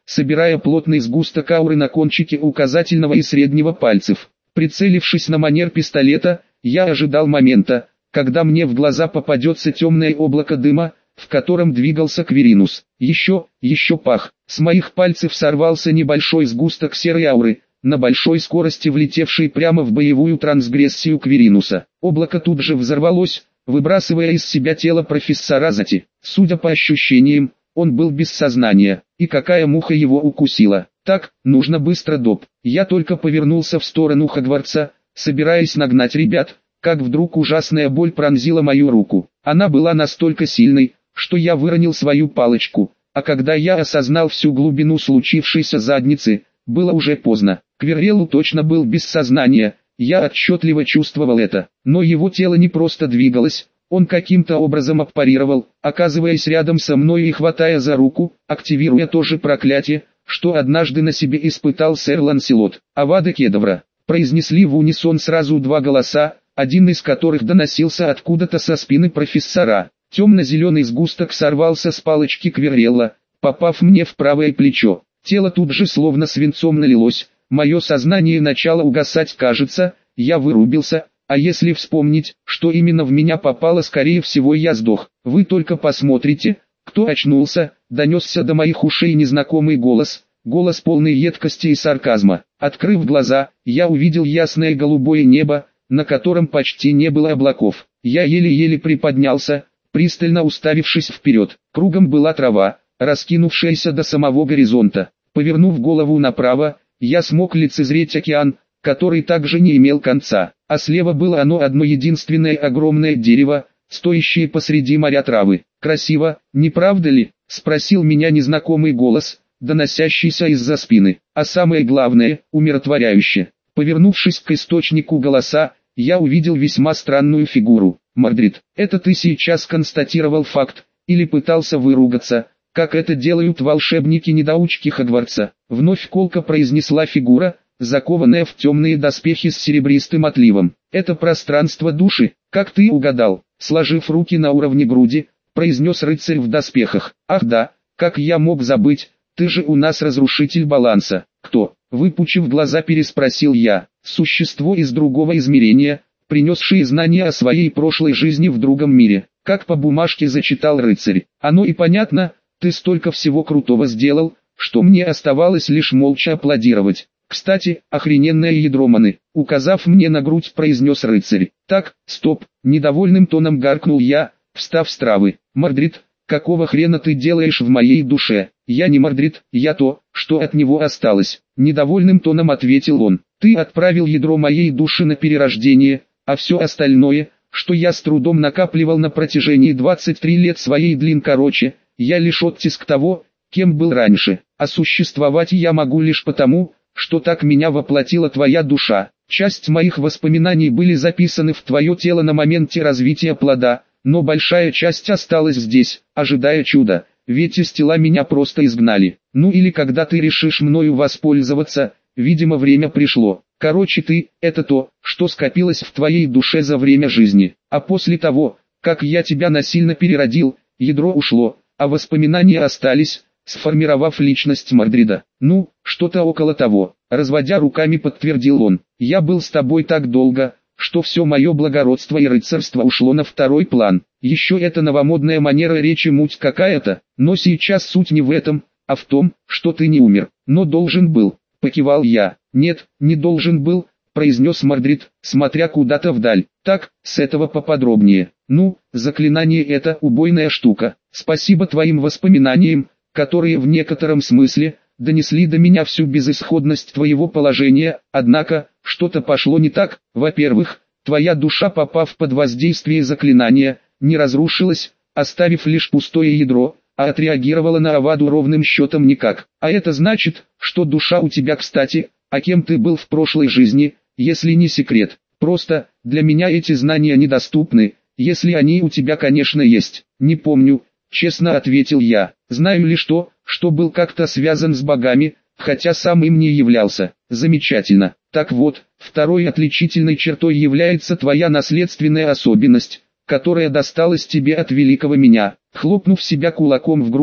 собирая плотный сгусток ауры на кончике указательного и среднего пальцев. Прицелившись на манер пистолета, я ожидал момента, когда мне в глаза попадется темное облако дыма, в котором двигался Кверинус. Еще пах. С моих пальцев сорвался небольшой сгусток серой ауры, на большой скорости влетевший прямо в боевую трансгрессию Кверинуса. Облако тут же взорвалось, выбрасывая из себя тело профессора Зати. Судя по ощущениям, он был без сознания, и какая муха его укусила. Так, нужно быстро доп. Я только повернулся в сторону Хогвартса, собираясь нагнать ребят, как вдруг ужасная боль пронзила мою руку. Она была настолько сильной, что я выронил свою палочку, а когда я осознал всю глубину случившейся задницы, было уже поздно. Квиррелл точно был без сознания, я отчетливо чувствовал это, но его тело не просто двигалось, он каким-то образом аппарировал, оказываясь рядом со мной и хватая за руку, активируя то же проклятие, что однажды на себе испытал сэр Ланселот. «Авада Кедавра», произнесли в унисон сразу два голоса, один из которых доносился откуда-то со спины профессора. Темно-зеленый сгусток сорвался с палочки Квиррелла, попав мне в правое плечо. Тело тут же словно свинцом налилось, мое сознание начало угасать, кажется, я вырубился, а если вспомнить, что именно в меня попало, скорее всего я сдох. Вы только посмотрите, кто очнулся, донесся до моих ушей незнакомый голос, голос полный едкости и сарказма. Открыв глаза, я увидел ясное голубое небо, на котором почти не было облаков. Я еле-еле приподнялся, пристально уставившись вперед. Кругом была трава, раскинувшаяся до самого горизонта. Повернув голову направо, я смог лицезреть океан, который также не имел конца, а слева было оно одно единственное огромное дерево, стоящее посреди моря травы. «Красиво, не правда ли?» — спросил меня незнакомый голос, доносящийся из-за спины. А самое главное, умиротворяюще. Повернувшись к источнику голоса, я увидел весьма странную фигуру. «Мордрид, это ты сейчас констатировал факт, или пытался выругаться, как это делают волшебники-недоучки Хогвартса?» Вновь колко произнесла фигура, закованная в темные доспехи с серебристым отливом. «Это пространство души, как ты угадал?» Сложив руки на уровне груди, произнес рыцарь в доспехах. «Ах да, как я мог забыть, ты же у нас разрушитель баланса». «Кто?» Выпучив глаза, переспросил я. «Существо из другого измерения, принесшее знания о своей прошлой жизни в другом мире», как по бумажке зачитал рыцарь. «Оно и понятно, ты столько всего крутого сделал, что мне оставалось лишь молча аплодировать. Кстати, охрененное ядро маны», указав мне на грудь, произнес рыцарь. «Так, стоп», недовольным тоном гаркнул я, встав с травы. «Мордрид, какого хрена ты делаешь в моей душе?» «Я не Мордрид, я то, что от него осталось», недовольным тоном ответил он. «Ты отправил ядро моей души на перерождение, а все остальное, что я с трудом накапливал на протяжении 23 лет своей короче, я лишь оттиск того, кем был раньше, а существовать я могу лишь потому, что так меня воплотила твоя душа. Часть моих воспоминаний были записаны в твое тело на моменте развития плода, но большая часть осталась здесь, ожидая чуда, ведь из тела меня просто изгнали. Ну или когда ты решишь мною воспользоваться, видимо время пришло. Короче ты, это то, что скопилось в твоей душе за время жизни, а после того, как я тебя насильно переродил, ядро ушло, а воспоминания остались, сформировав личность Мордрида. Ну, что-то около того», разводя руками, подтвердил он. «Я был с тобой так долго, что все мое благородство и рыцарство ушло на второй план. Еще эта новомодная манера речи муть какая-то, но сейчас суть не в этом, а в том, что ты не умер, но должен был», покивал я. «Нет, не должен был», произнес Мордрид, смотря куда-то вдаль. «Так, с этого поподробнее». «Ну, заклинание это убойная штука. Спасибо твоим воспоминаниям, которые в некотором смысле донесли до меня всю безысходность твоего положения, однако, что-то пошло не так. Во-первых, твоя душа, попав под воздействие заклинания, не разрушилась, оставив лишь пустое ядро, а отреагировала на Аваду ровным счетом никак. А это значит, что душа у тебя, кстати, а кем ты был в прошлой жизни, если не секрет. Просто, для меня эти знания недоступны, если они у тебя, конечно, есть. Не помню, честно ответил я. Знаю лишь то, что был как-то связан с богами, хотя сам им не являлся. Замечательно. Так вот, второй отличительной чертой является твоя наследственная особенность, которая досталась тебе от великого меня. Хлопнув себя кулаком в грудь,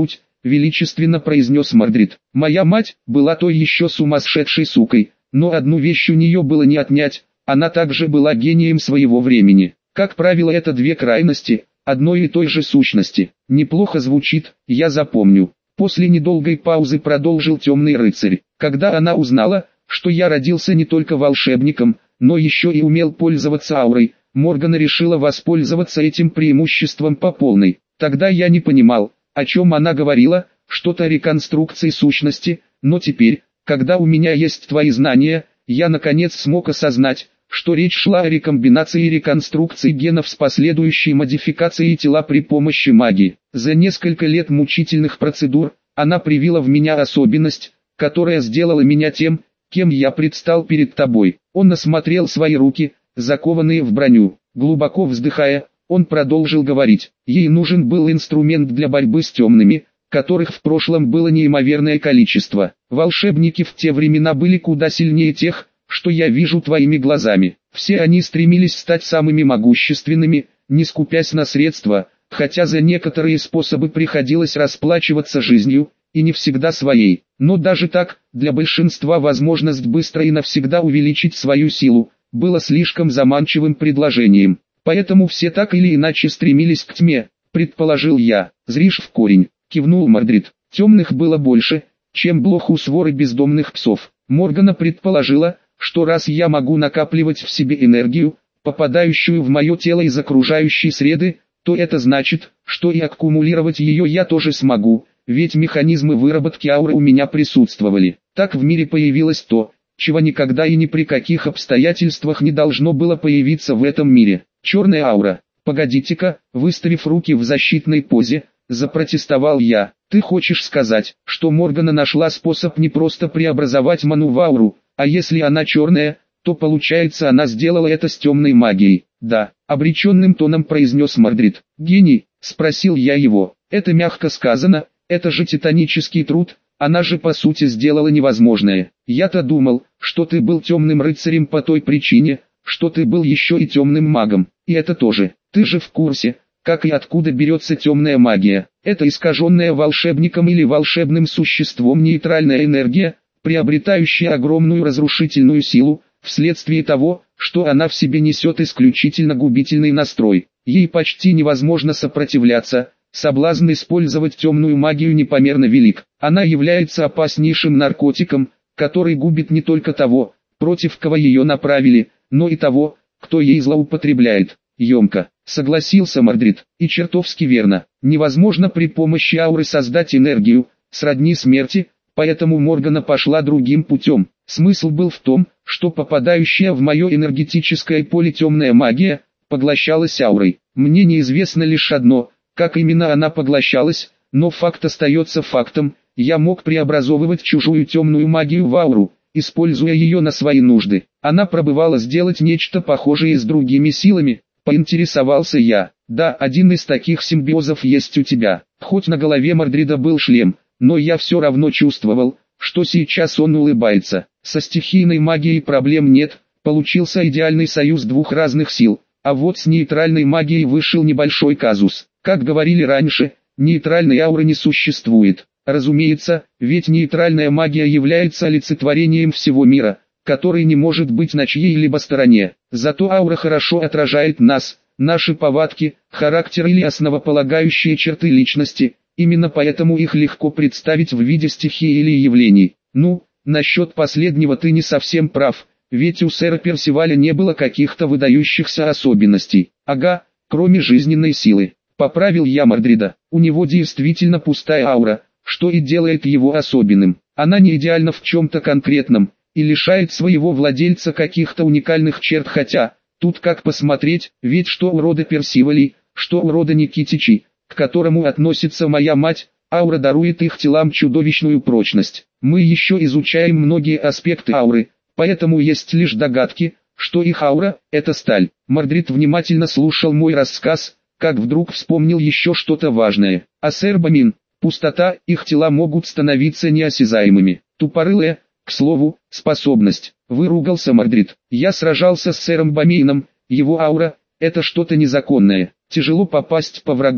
величественно произнес Мардрид. Моя мать была той еще сумасшедшей сукой, но одну вещь у нее было не отнять, она также была гением своего времени. Как правило, это две крайности, одной и той же сущности. Неплохо звучит, я запомню. После недолгой паузы продолжил темный рыцарь. Когда она узнала, что я родился не только волшебником, но еще и умел пользоваться аурой, Моргана решила воспользоваться этим преимуществом по полной. Тогда я не понимал, о чем она говорила, что-то о реконструкции сущности, но теперь, когда у меня есть твои знания, я наконец смог осознать, что речь шла о рекомбинации и реконструкции генов с последующей модификацией тела при помощи магии. За несколько лет мучительных процедур, она привила в меня особенность, которая сделала меня тем, кем я предстал перед тобой. Он осмотрел свои руки, закованные в броню. Глубоко вздыхая, он продолжил говорить. Ей нужен был инструмент для борьбы с темными, которых в прошлом было неимоверное количество. Волшебники в те времена были куда сильнее тех, что я вижу твоими глазами. Все они стремились стать самыми могущественными, не скупясь на средства, хотя за некоторые способы приходилось расплачиваться жизнью, и не всегда своей. Но даже так, для большинства возможность быстро и навсегда увеличить свою силу, было слишком заманчивым предложением. Поэтому все так или иначе стремились к тьме, предположил я. Зришь в корень, кивнул Мардрид. Темных было больше, чем блох у своры бездомных псов. Моргана предположила, что раз я могу накапливать в себе энергию, попадающую в мое тело из окружающей среды, то это значит, что и аккумулировать ее я тоже смогу, ведь механизмы выработки ауры у меня присутствовали. Так в мире появилось то, чего никогда и ни при каких обстоятельствах не должно было появиться в этом мире. Черная аура. Погодите-ка, выставив руки в защитной позе, запротестовал я. Ты хочешь сказать, что Моргана нашла способ не просто преобразовать ману в ауру, а если она черная, то получается она сделала это с темной магией. Да, обреченным тоном произнес Мардрид. Гений, спросил я его. Это мягко сказано, это же титанический труд, она же по сути сделала невозможное. Я-то думал, что ты был темным рыцарем по той причине, что ты был еще и темным магом. И это тоже. Ты же в курсе, как и откуда берется темная магия. Это искаженная волшебником или волшебным существом нейтральная энергия, приобретающая огромную разрушительную силу, вследствие того, что она в себе несет исключительно губительный настрой. Ей почти невозможно сопротивляться, соблазн использовать темную магию непомерно велик. Она является опаснейшим наркотиком, который губит не только того, против кого ее направили, но и того, кто ей злоупотребляет. Емко, согласился Мардрид, и чертовски верно. Невозможно при помощи ауры создать энергию, сродни смерти, поэтому Моргана пошла другим путем. Смысл был в том, что попадающая в мое энергетическое поле темная магия, поглощалась аурой. Мне неизвестно лишь одно, как именно она поглощалась, но факт остается фактом, я мог преобразовывать чужую темную магию в ауру, используя ее на свои нужды. Она пробывала сделать нечто похожее с другими силами, поинтересовался я. Да, один из таких симбиозов есть у тебя. Хоть на голове Мардрида был шлем, но я все равно чувствовал, что сейчас он улыбается. Со стихийной магией проблем нет, получился идеальный союз двух разных сил, а вот с нейтральной магией вышел небольшой казус. Как говорили раньше, нейтральной ауры не существует. Разумеется, ведь нейтральная магия является олицетворением всего мира, который не может быть на чьей-либо стороне. Зато аура хорошо отражает нас, наши повадки, характер или основополагающие черты личности, именно поэтому их легко представить в виде стихий или явлений. Ну, насчет последнего ты не совсем прав, ведь у сэра Персиваля не было каких-то выдающихся особенностей. Ага, кроме жизненной силы. Поправил я Мардрида, у него действительно пустая аура, что и делает его особенным. Она не идеальна в чем-то конкретном, и лишает своего владельца каких-то уникальных черт, хотя, тут как посмотреть, ведь что у рода Персивалей, что у рода Никитичей, к которому относится моя мать, аура дарует их телам чудовищную прочность. Мы еще изучаем многие аспекты ауры, поэтому есть лишь догадки, что их аура – это сталь. Мардрид внимательно слушал мой рассказ, как вдруг вспомнил еще что-то важное. Асербамин, пустота, их тела могут становиться неосязаемыми. Тупорылая, к слову, способность. Выругался Мардрид. Я сражался с сэром Бамейном, его аура – это что-то незаконное. Тяжело попасть по врагу,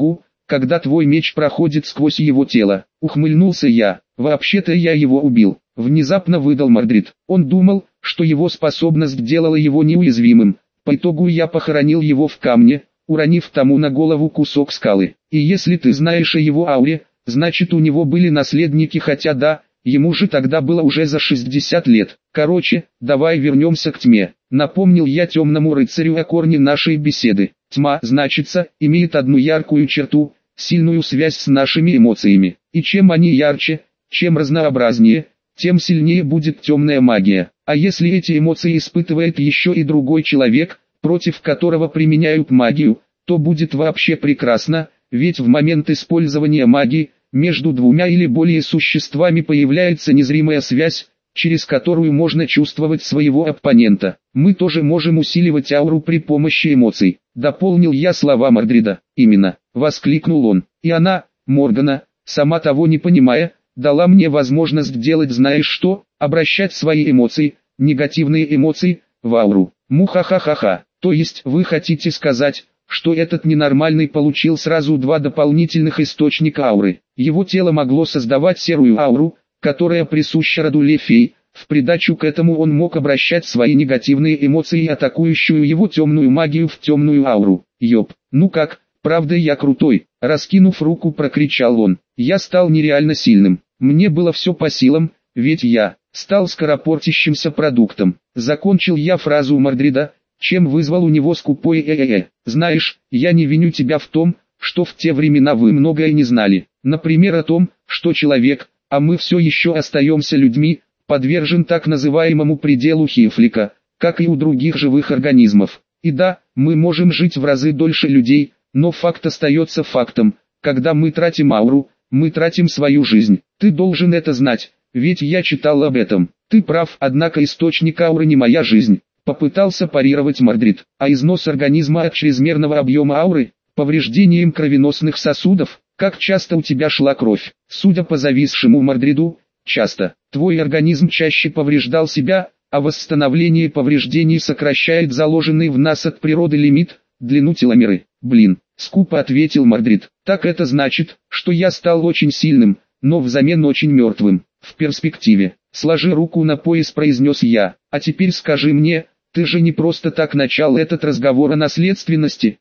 когда твой меч проходит сквозь его тело. Ухмыльнулся я. Вообще-то я его убил. Внезапно выдал Мордрид. Он думал, что его способность делала его неуязвимым. По итогу я похоронил его в камне, уронив тому на голову кусок скалы. И если ты знаешь о его ауре, значит у него были наследники, хотя да, ему же тогда было уже за 60 лет. Короче, давай вернемся к тьме. Напомнил я темному рыцарю о корне нашей беседы. Тьма, значится, имеет одну яркую черту, сильную связь с нашими эмоциями. И чем они ярче, чем разнообразнее, тем сильнее будет темная магия. А если эти эмоции испытывает еще и другой человек, против которого применяют магию, то будет вообще прекрасно, ведь в момент использования магии, между двумя или более существами появляется незримая связь, через которую можно чувствовать своего оппонента. Мы тоже можем усиливать ауру при помощи эмоций. Дополнил я слова Мордрида. Именно, воскликнул он. И она, Моргана, сама того не понимая, дала мне возможность делать знаешь что, обращать свои эмоции, негативные эмоции, в ауру. Мухахахаха. То есть вы хотите сказать, что этот ненормальный получил сразу два дополнительных источника ауры. Его тело могло создавать серую ауру, которая присуща роду Лефей. В придачу к этому он мог обращать свои негативные эмоции и атакующую его темную магию в темную ауру. Ёп, ну как, правда я крутой, раскинув руку прокричал он. Я стал нереально сильным. Мне было все по силам, ведь я стал скоропортящимся продуктом. Закончил я фразу Мордрида, чем вызвал у него скупое «э-э-э». Знаешь, я не виню тебя в том, что в те времена вы многое не знали. Например о том, что человек, а мы все еще остаемся людьми, подвержен так называемому пределу Хифлика, как и у других живых организмов. И да, мы можем жить в разы дольше людей, но факт остается фактом. Когда мы тратим ауру, мы тратим свою жизнь. Ты должен это знать, ведь я читал об этом. Ты прав, однако источник ауры не моя жизнь. Попытался парировать Мордрид. А износ организма от чрезмерного объема ауры, повреждением кровеносных сосудов, как часто у тебя шла кровь? Судя по зависшему Мордриду, часто. Твой организм чаще повреждал себя, а восстановление повреждений сокращает заложенный в нас от природы лимит, длину теломеры. Блин, скупо ответил Мордрид. Так это значит, что я стал очень сильным, но взамен очень мертвым. В перспективе. Сложи руку на пояс, произнес я. А теперь скажи мне, ты же не просто так начал этот разговор о наследственности.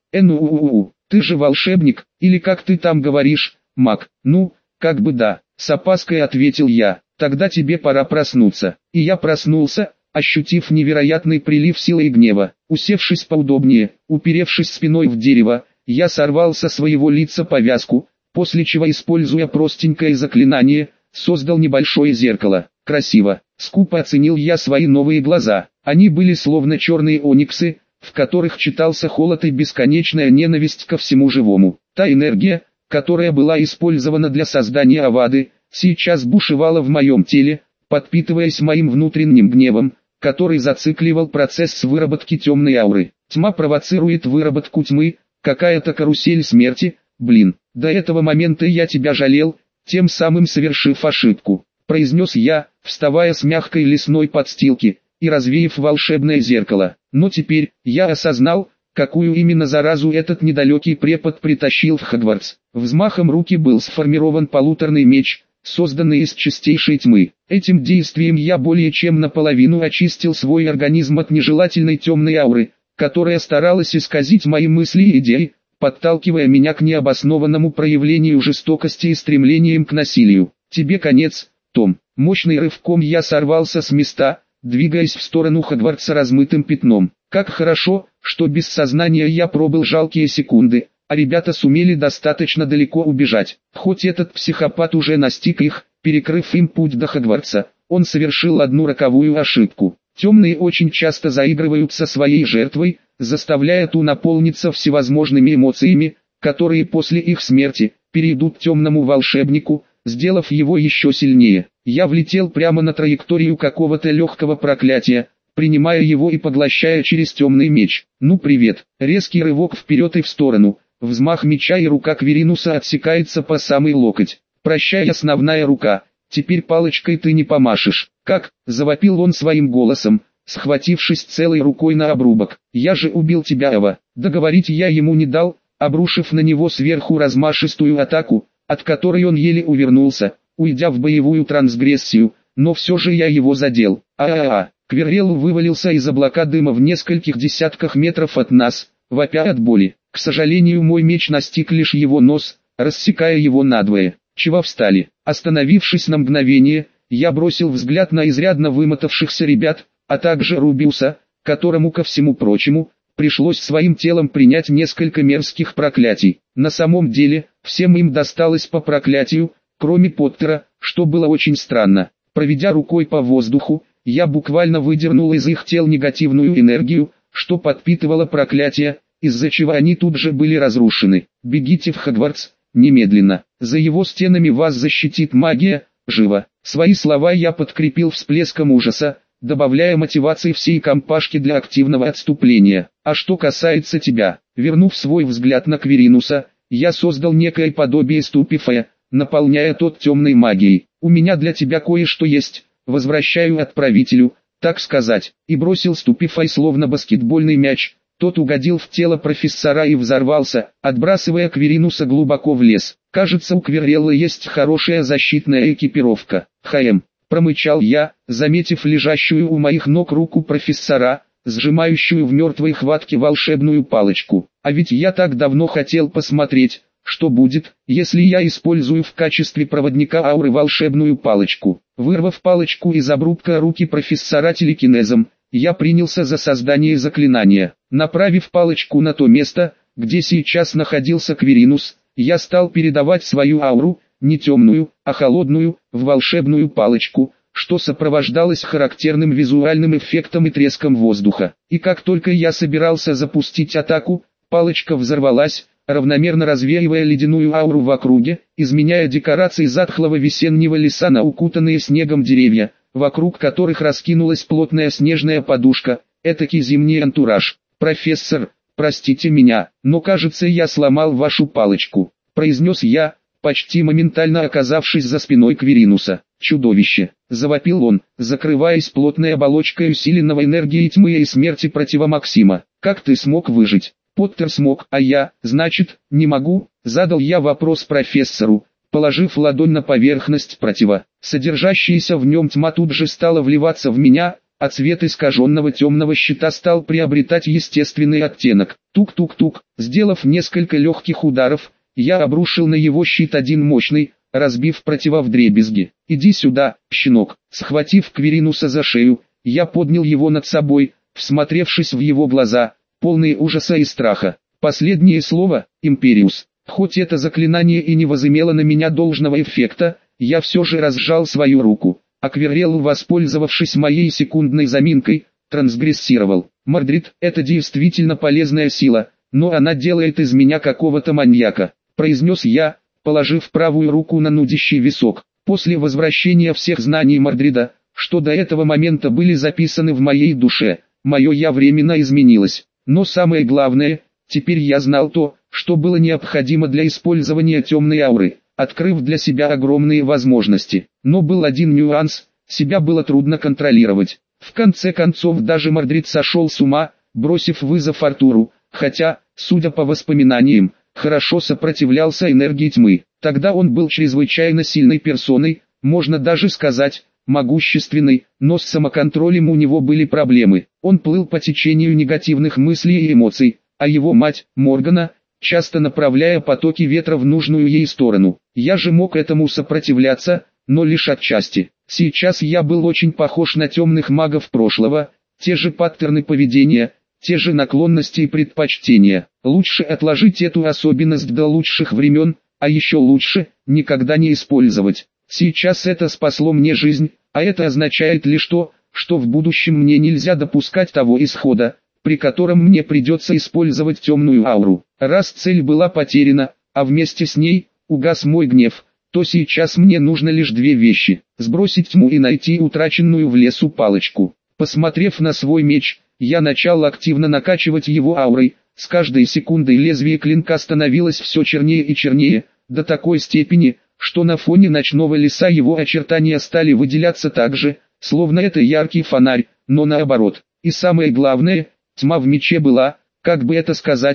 Ты же волшебник, или как ты там говоришь, маг. Ну, как бы да, с опаской ответил я. Тогда тебе пора проснуться. И я проснулся, ощутив невероятный прилив силы и гнева. Усевшись поудобнее, уперевшись спиной в дерево, я сорвал со своего лица повязку, после чего, используя простенькое заклинание, создал небольшое зеркало. Красиво. Скупо оценил я свои новые глаза. Они были словно черные ониксы, в которых читался холод и бесконечная ненависть ко всему живому. Та энергия, которая была использована для создания Авады, сейчас бушевала в моем теле, подпитываясь моим внутренним гневом, который зацикливал процесс выработки темной ауры. Тьма провоцирует выработку тьмы, какая-то карусель смерти. Блин, до этого момента я тебя жалел, тем самым совершив ошибку, произнес я, вставая с мягкой лесной подстилки и развеяв волшебное зеркало. Но теперь я осознал, какую именно заразу этот недалекий препод притащил в Хогвартс. Взмахом руки был сформирован полуторный меч, созданный из чистейшей тьмы. Этим действием я более чем наполовину очистил свой организм от нежелательной темной ауры, которая старалась исказить мои мысли и идеи, подталкивая меня к необоснованному проявлению жестокости и стремлением к насилию. Тебе конец, Том. Мощным рывком я сорвался с места, двигаясь в сторону Хогвартса размытым пятном. Как хорошо, что без сознания я пробыл жалкие секунды, а ребята сумели достаточно далеко убежать. Хоть этот психопат уже настиг их, перекрыв им путь до Хогвартса, он совершил одну роковую ошибку. Темные очень часто заигрывают со своей жертвой, заставляя ту наполниться всевозможными эмоциями, которые после их смерти перейдут темному волшебнику, сделав его еще сильнее. Я влетел прямо на траекторию какого-то легкого проклятия, принимая его и поглощая через темный меч. Ну привет, резкий рывок вперед и в сторону, взмах меча и рука Кверинуса отсекается по самый локоть. Прощай, основная рука, теперь палочкой ты не помашешь. Как, завопил он своим голосом, схватившись целой рукой на обрубок. Я же убил тебя, Эва. Договорить я ему не дал, обрушив на него сверху размашистую атаку, от которой он еле увернулся, уйдя в боевую трансгрессию, но все же я его задел. Квиррелл вывалился из облака дыма в нескольких десятках метров от нас, вопя от боли. К сожалению, мой меч настиг лишь его нос, рассекая его надвое. Чего встали? Остановившись на мгновение, я бросил взгляд на изрядно вымотавшихся ребят, а также Рубиуса, которому, ко всему прочему, пришлось своим телом принять несколько мерзких проклятий. На самом деле, всем им досталось по проклятию, кроме Поттера, что было очень странно. Проведя рукой по воздуху, я буквально выдернул из их тел негативную энергию, что подпитывало проклятие, из-за чего они тут же были разрушены. Бегите в Хогвартс, немедленно, за его стенами вас защитит магия, живо. Свои слова я подкрепил всплеском ужаса, добавляя мотивации всей компашке для активного отступления. А что касается тебя, вернув свой взгляд на Квиринуса, я создал некое подобие Ступифая, наполняя тот темной магией. У меня для тебя кое-что есть, возвращаю отправителю, так сказать, и бросил Ступифай словно баскетбольный мяч. Тот угодил в тело профессора и взорвался, отбрасывая Квиринуса глубоко в лес. Кажется, у Квиррелла есть хорошая защитная экипировка. Промычал я, заметив лежащую у моих ног руку профессора, сжимающую в мертвой хватке волшебную палочку. А ведь я так давно хотел посмотреть, что будет, если я использую в качестве проводника ауры волшебную палочку. Вырвав палочку из обрубка руки профессора телекинезом, я принялся за создание заклинания. Направив палочку на то место, где сейчас находился Квиринус, я стал передавать свою ауру, не темную, а холодную, в волшебную палочку, что сопровождалось характерным визуальным эффектом и треском воздуха. И как только я собирался запустить атаку, палочка взорвалась, равномерно развеивая ледяную ауру в округе, изменяя декорации затхлого весеннего леса на укутанные снегом деревья, вокруг которых раскинулась плотная снежная подушка, этакий зимний антураж. «Профессор, простите меня, но кажется, я сломал вашу палочку», — произнес я, почти моментально оказавшись за спиной Квиринуса. «Чудовище!» — завопил он, закрываясь плотной оболочкой усиленного энергией тьмы и смерти противомаксима. «Как ты смог выжить?» «Поттер смог, а я, значит, не могу?» — задал я вопрос профессору, положив ладонь на поверхность протива. Содержащаяся в нем тьма тут же стала вливаться в меня, а цвет искаженного темного щита стал приобретать естественный оттенок. Тук-тук-тук, сделав несколько легких ударов, я обрушил на его щит один мощный, разбив протива вдребезги. «Иди сюда, щенок!» Схватив Квиринуса за шею, я поднял его над собой, всмотревшись в его глаза, полные ужаса и страха. Последнее слово — «Империус». Хоть это заклинание и не возымело на меня должного эффекта, я все же разжал свою руку, а Квиррелл, воспользовавшись моей секундной заминкой, трансгрессировал. «Мордрид, это действительно полезная сила, но она делает из меня какого-то маньяка», — произнес я, положив правую руку на нудящий висок. После возвращения всех знаний Мордрида, что до этого момента были записаны в моей душе, мое «я» временно изменилось. Но самое главное, теперь я знал то, что было необходимо для использования темной ауры, открыв для себя огромные возможности. Но был один нюанс, себя было трудно контролировать. В конце концов даже Мордрид сошел с ума, бросив вызов Артуру, хотя, судя по воспоминаниям, хорошо сопротивлялся энергии тьмы. Тогда он был чрезвычайно сильной персоной, можно даже сказать, могущественной, но с самоконтролем у него были проблемы. Он плыл по течению негативных мыслей и эмоций, а его мать, Моргана, часто направляя потоки ветра в нужную ей сторону. Я же мог этому сопротивляться, но лишь отчасти. Сейчас я был очень похож на темных магов прошлого, те же паттерны поведения, те же наклонности и предпочтения. Лучше отложить эту особенность до лучших времен, а еще лучше, никогда не использовать. Сейчас это спасло мне жизнь, а это означает лишь то, что в будущем мне нельзя допускать того исхода, при котором мне придется использовать темную ауру. Раз цель была потеряна, а вместе с ней угас мой гнев, то сейчас мне нужно лишь две вещи: сбросить тьму и найти утраченную в лесу палочку. Посмотрев на свой меч, я начал активно накачивать его аурой. С каждой секундой лезвие клинка становилось все чернее и чернее, до такой степени, что на фоне ночного леса его очертания стали выделяться так же, словно это яркий фонарь, но наоборот. И самое главное, тьма в мече была, как бы это сказать,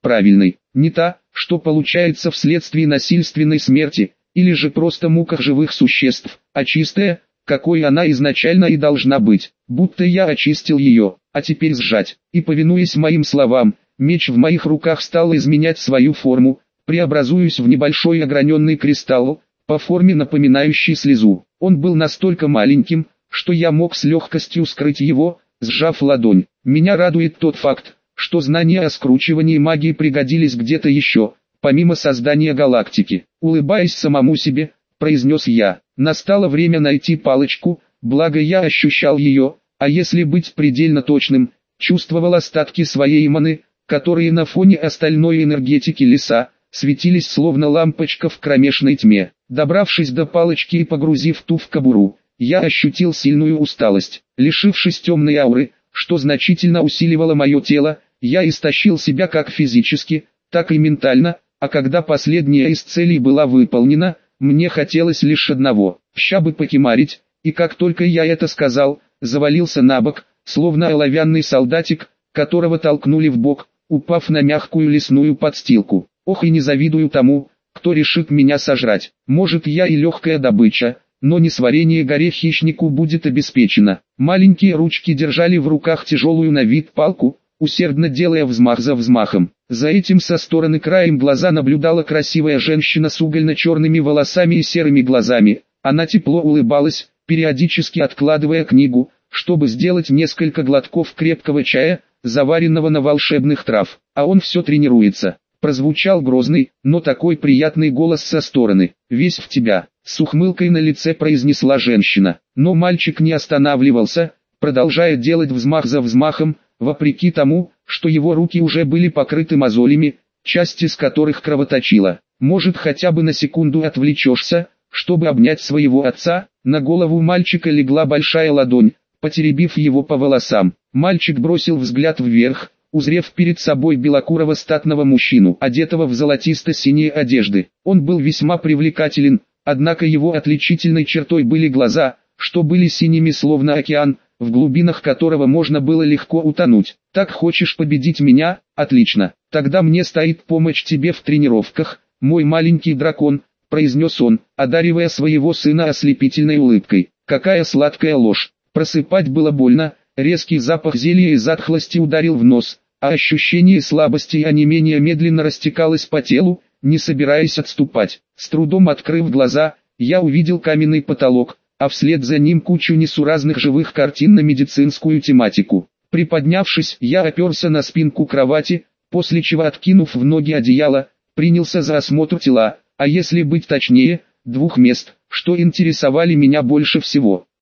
правильной, не та, что получается вследствие насильственной смерти, или же просто муках живых существ, а чистая, какой она изначально и должна быть, будто я очистил ее, а теперь сжать. И повинуясь моим словам, меч в моих руках стал изменять свою форму, преобразуясь в небольшой ограненный кристалл, по форме напоминающий слезу. Он был настолько маленьким, что я мог с легкостью скрыть его, сжав ладонь. Меня радует тот факт, что знания о скручивании магии пригодились где-то еще, помимо создания галактики. Улыбаясь самому себе, произнес я, настало время найти палочку, благо я ощущал ее, а если быть предельно точным, чувствовал остатки своей маны, которые на фоне остальной энергетики леса, светились словно лампочка в кромешной тьме. Добравшись до палочки и погрузив ту в кобуру, я ощутил сильную усталость. Лишившись темной ауры, что значительно усиливало мое тело, я истощил себя как физически, так и ментально, а когда последняя из целей была выполнена, мне хотелось лишь одного – ща бы покемарить, и как только я это сказал, завалился на бок, словно оловянный солдатик, которого толкнули в бок, упав на мягкую лесную подстилку. Ох, и не завидую тому, кто решит меня сожрать. Может, я и легкая добыча, но несварение горе хищнику будет обеспечено. Маленькие ручки держали в руках тяжелую на вид палку, усердно делая взмах за взмахом. За этим со стороны краем глаза наблюдала красивая женщина с угольно-черными волосами и серыми глазами. Она тепло улыбалась, периодически откладывая книгу, чтобы сделать несколько глотков крепкого чая, заваренного на волшебных трав. А он все тренируется. Прозвучал грозный, но такой приятный голос со стороны. «Весь в тебя», — с ухмылкой на лице произнесла женщина. Но мальчик не останавливался, продолжая делать взмах за взмахом, вопреки тому, что его руки уже были покрыты мозолями, часть из которых кровоточила. «Может, хотя бы на секунду отвлечешься, чтобы обнять своего отца?» На голову мальчика легла большая ладонь, потеребив его по волосам. Мальчик бросил взгляд вверх, узрев перед собой белокурого статного мужчину, одетого в золотисто-синие одежды. Он был весьма привлекателен, однако его отличительной чертой были глаза, что были синими словно океан, в глубинах которого можно было легко утонуть. «Так хочешь победить меня? Отлично. Тогда мне стоит помощь тебе в тренировках, мой маленький дракон», — произнес он, одаривая своего сына ослепительной улыбкой. Какая сладкая ложь. Просыпать было больно, резкий запах зелья и затхлости ударил в нос, а ощущение слабости и онемения медленно растекалось по телу, не собираясь отступать. С трудом открыв глаза, я увидел каменный потолок, а вслед за ним кучу несуразных живых картин на медицинскую тематику. Приподнявшись, я оперся на спинку кровати, после чего, откинув в ноги одеяло, принялся за осмотр тела, а если быть точнее, двух мест, что интересовали меня больше всего.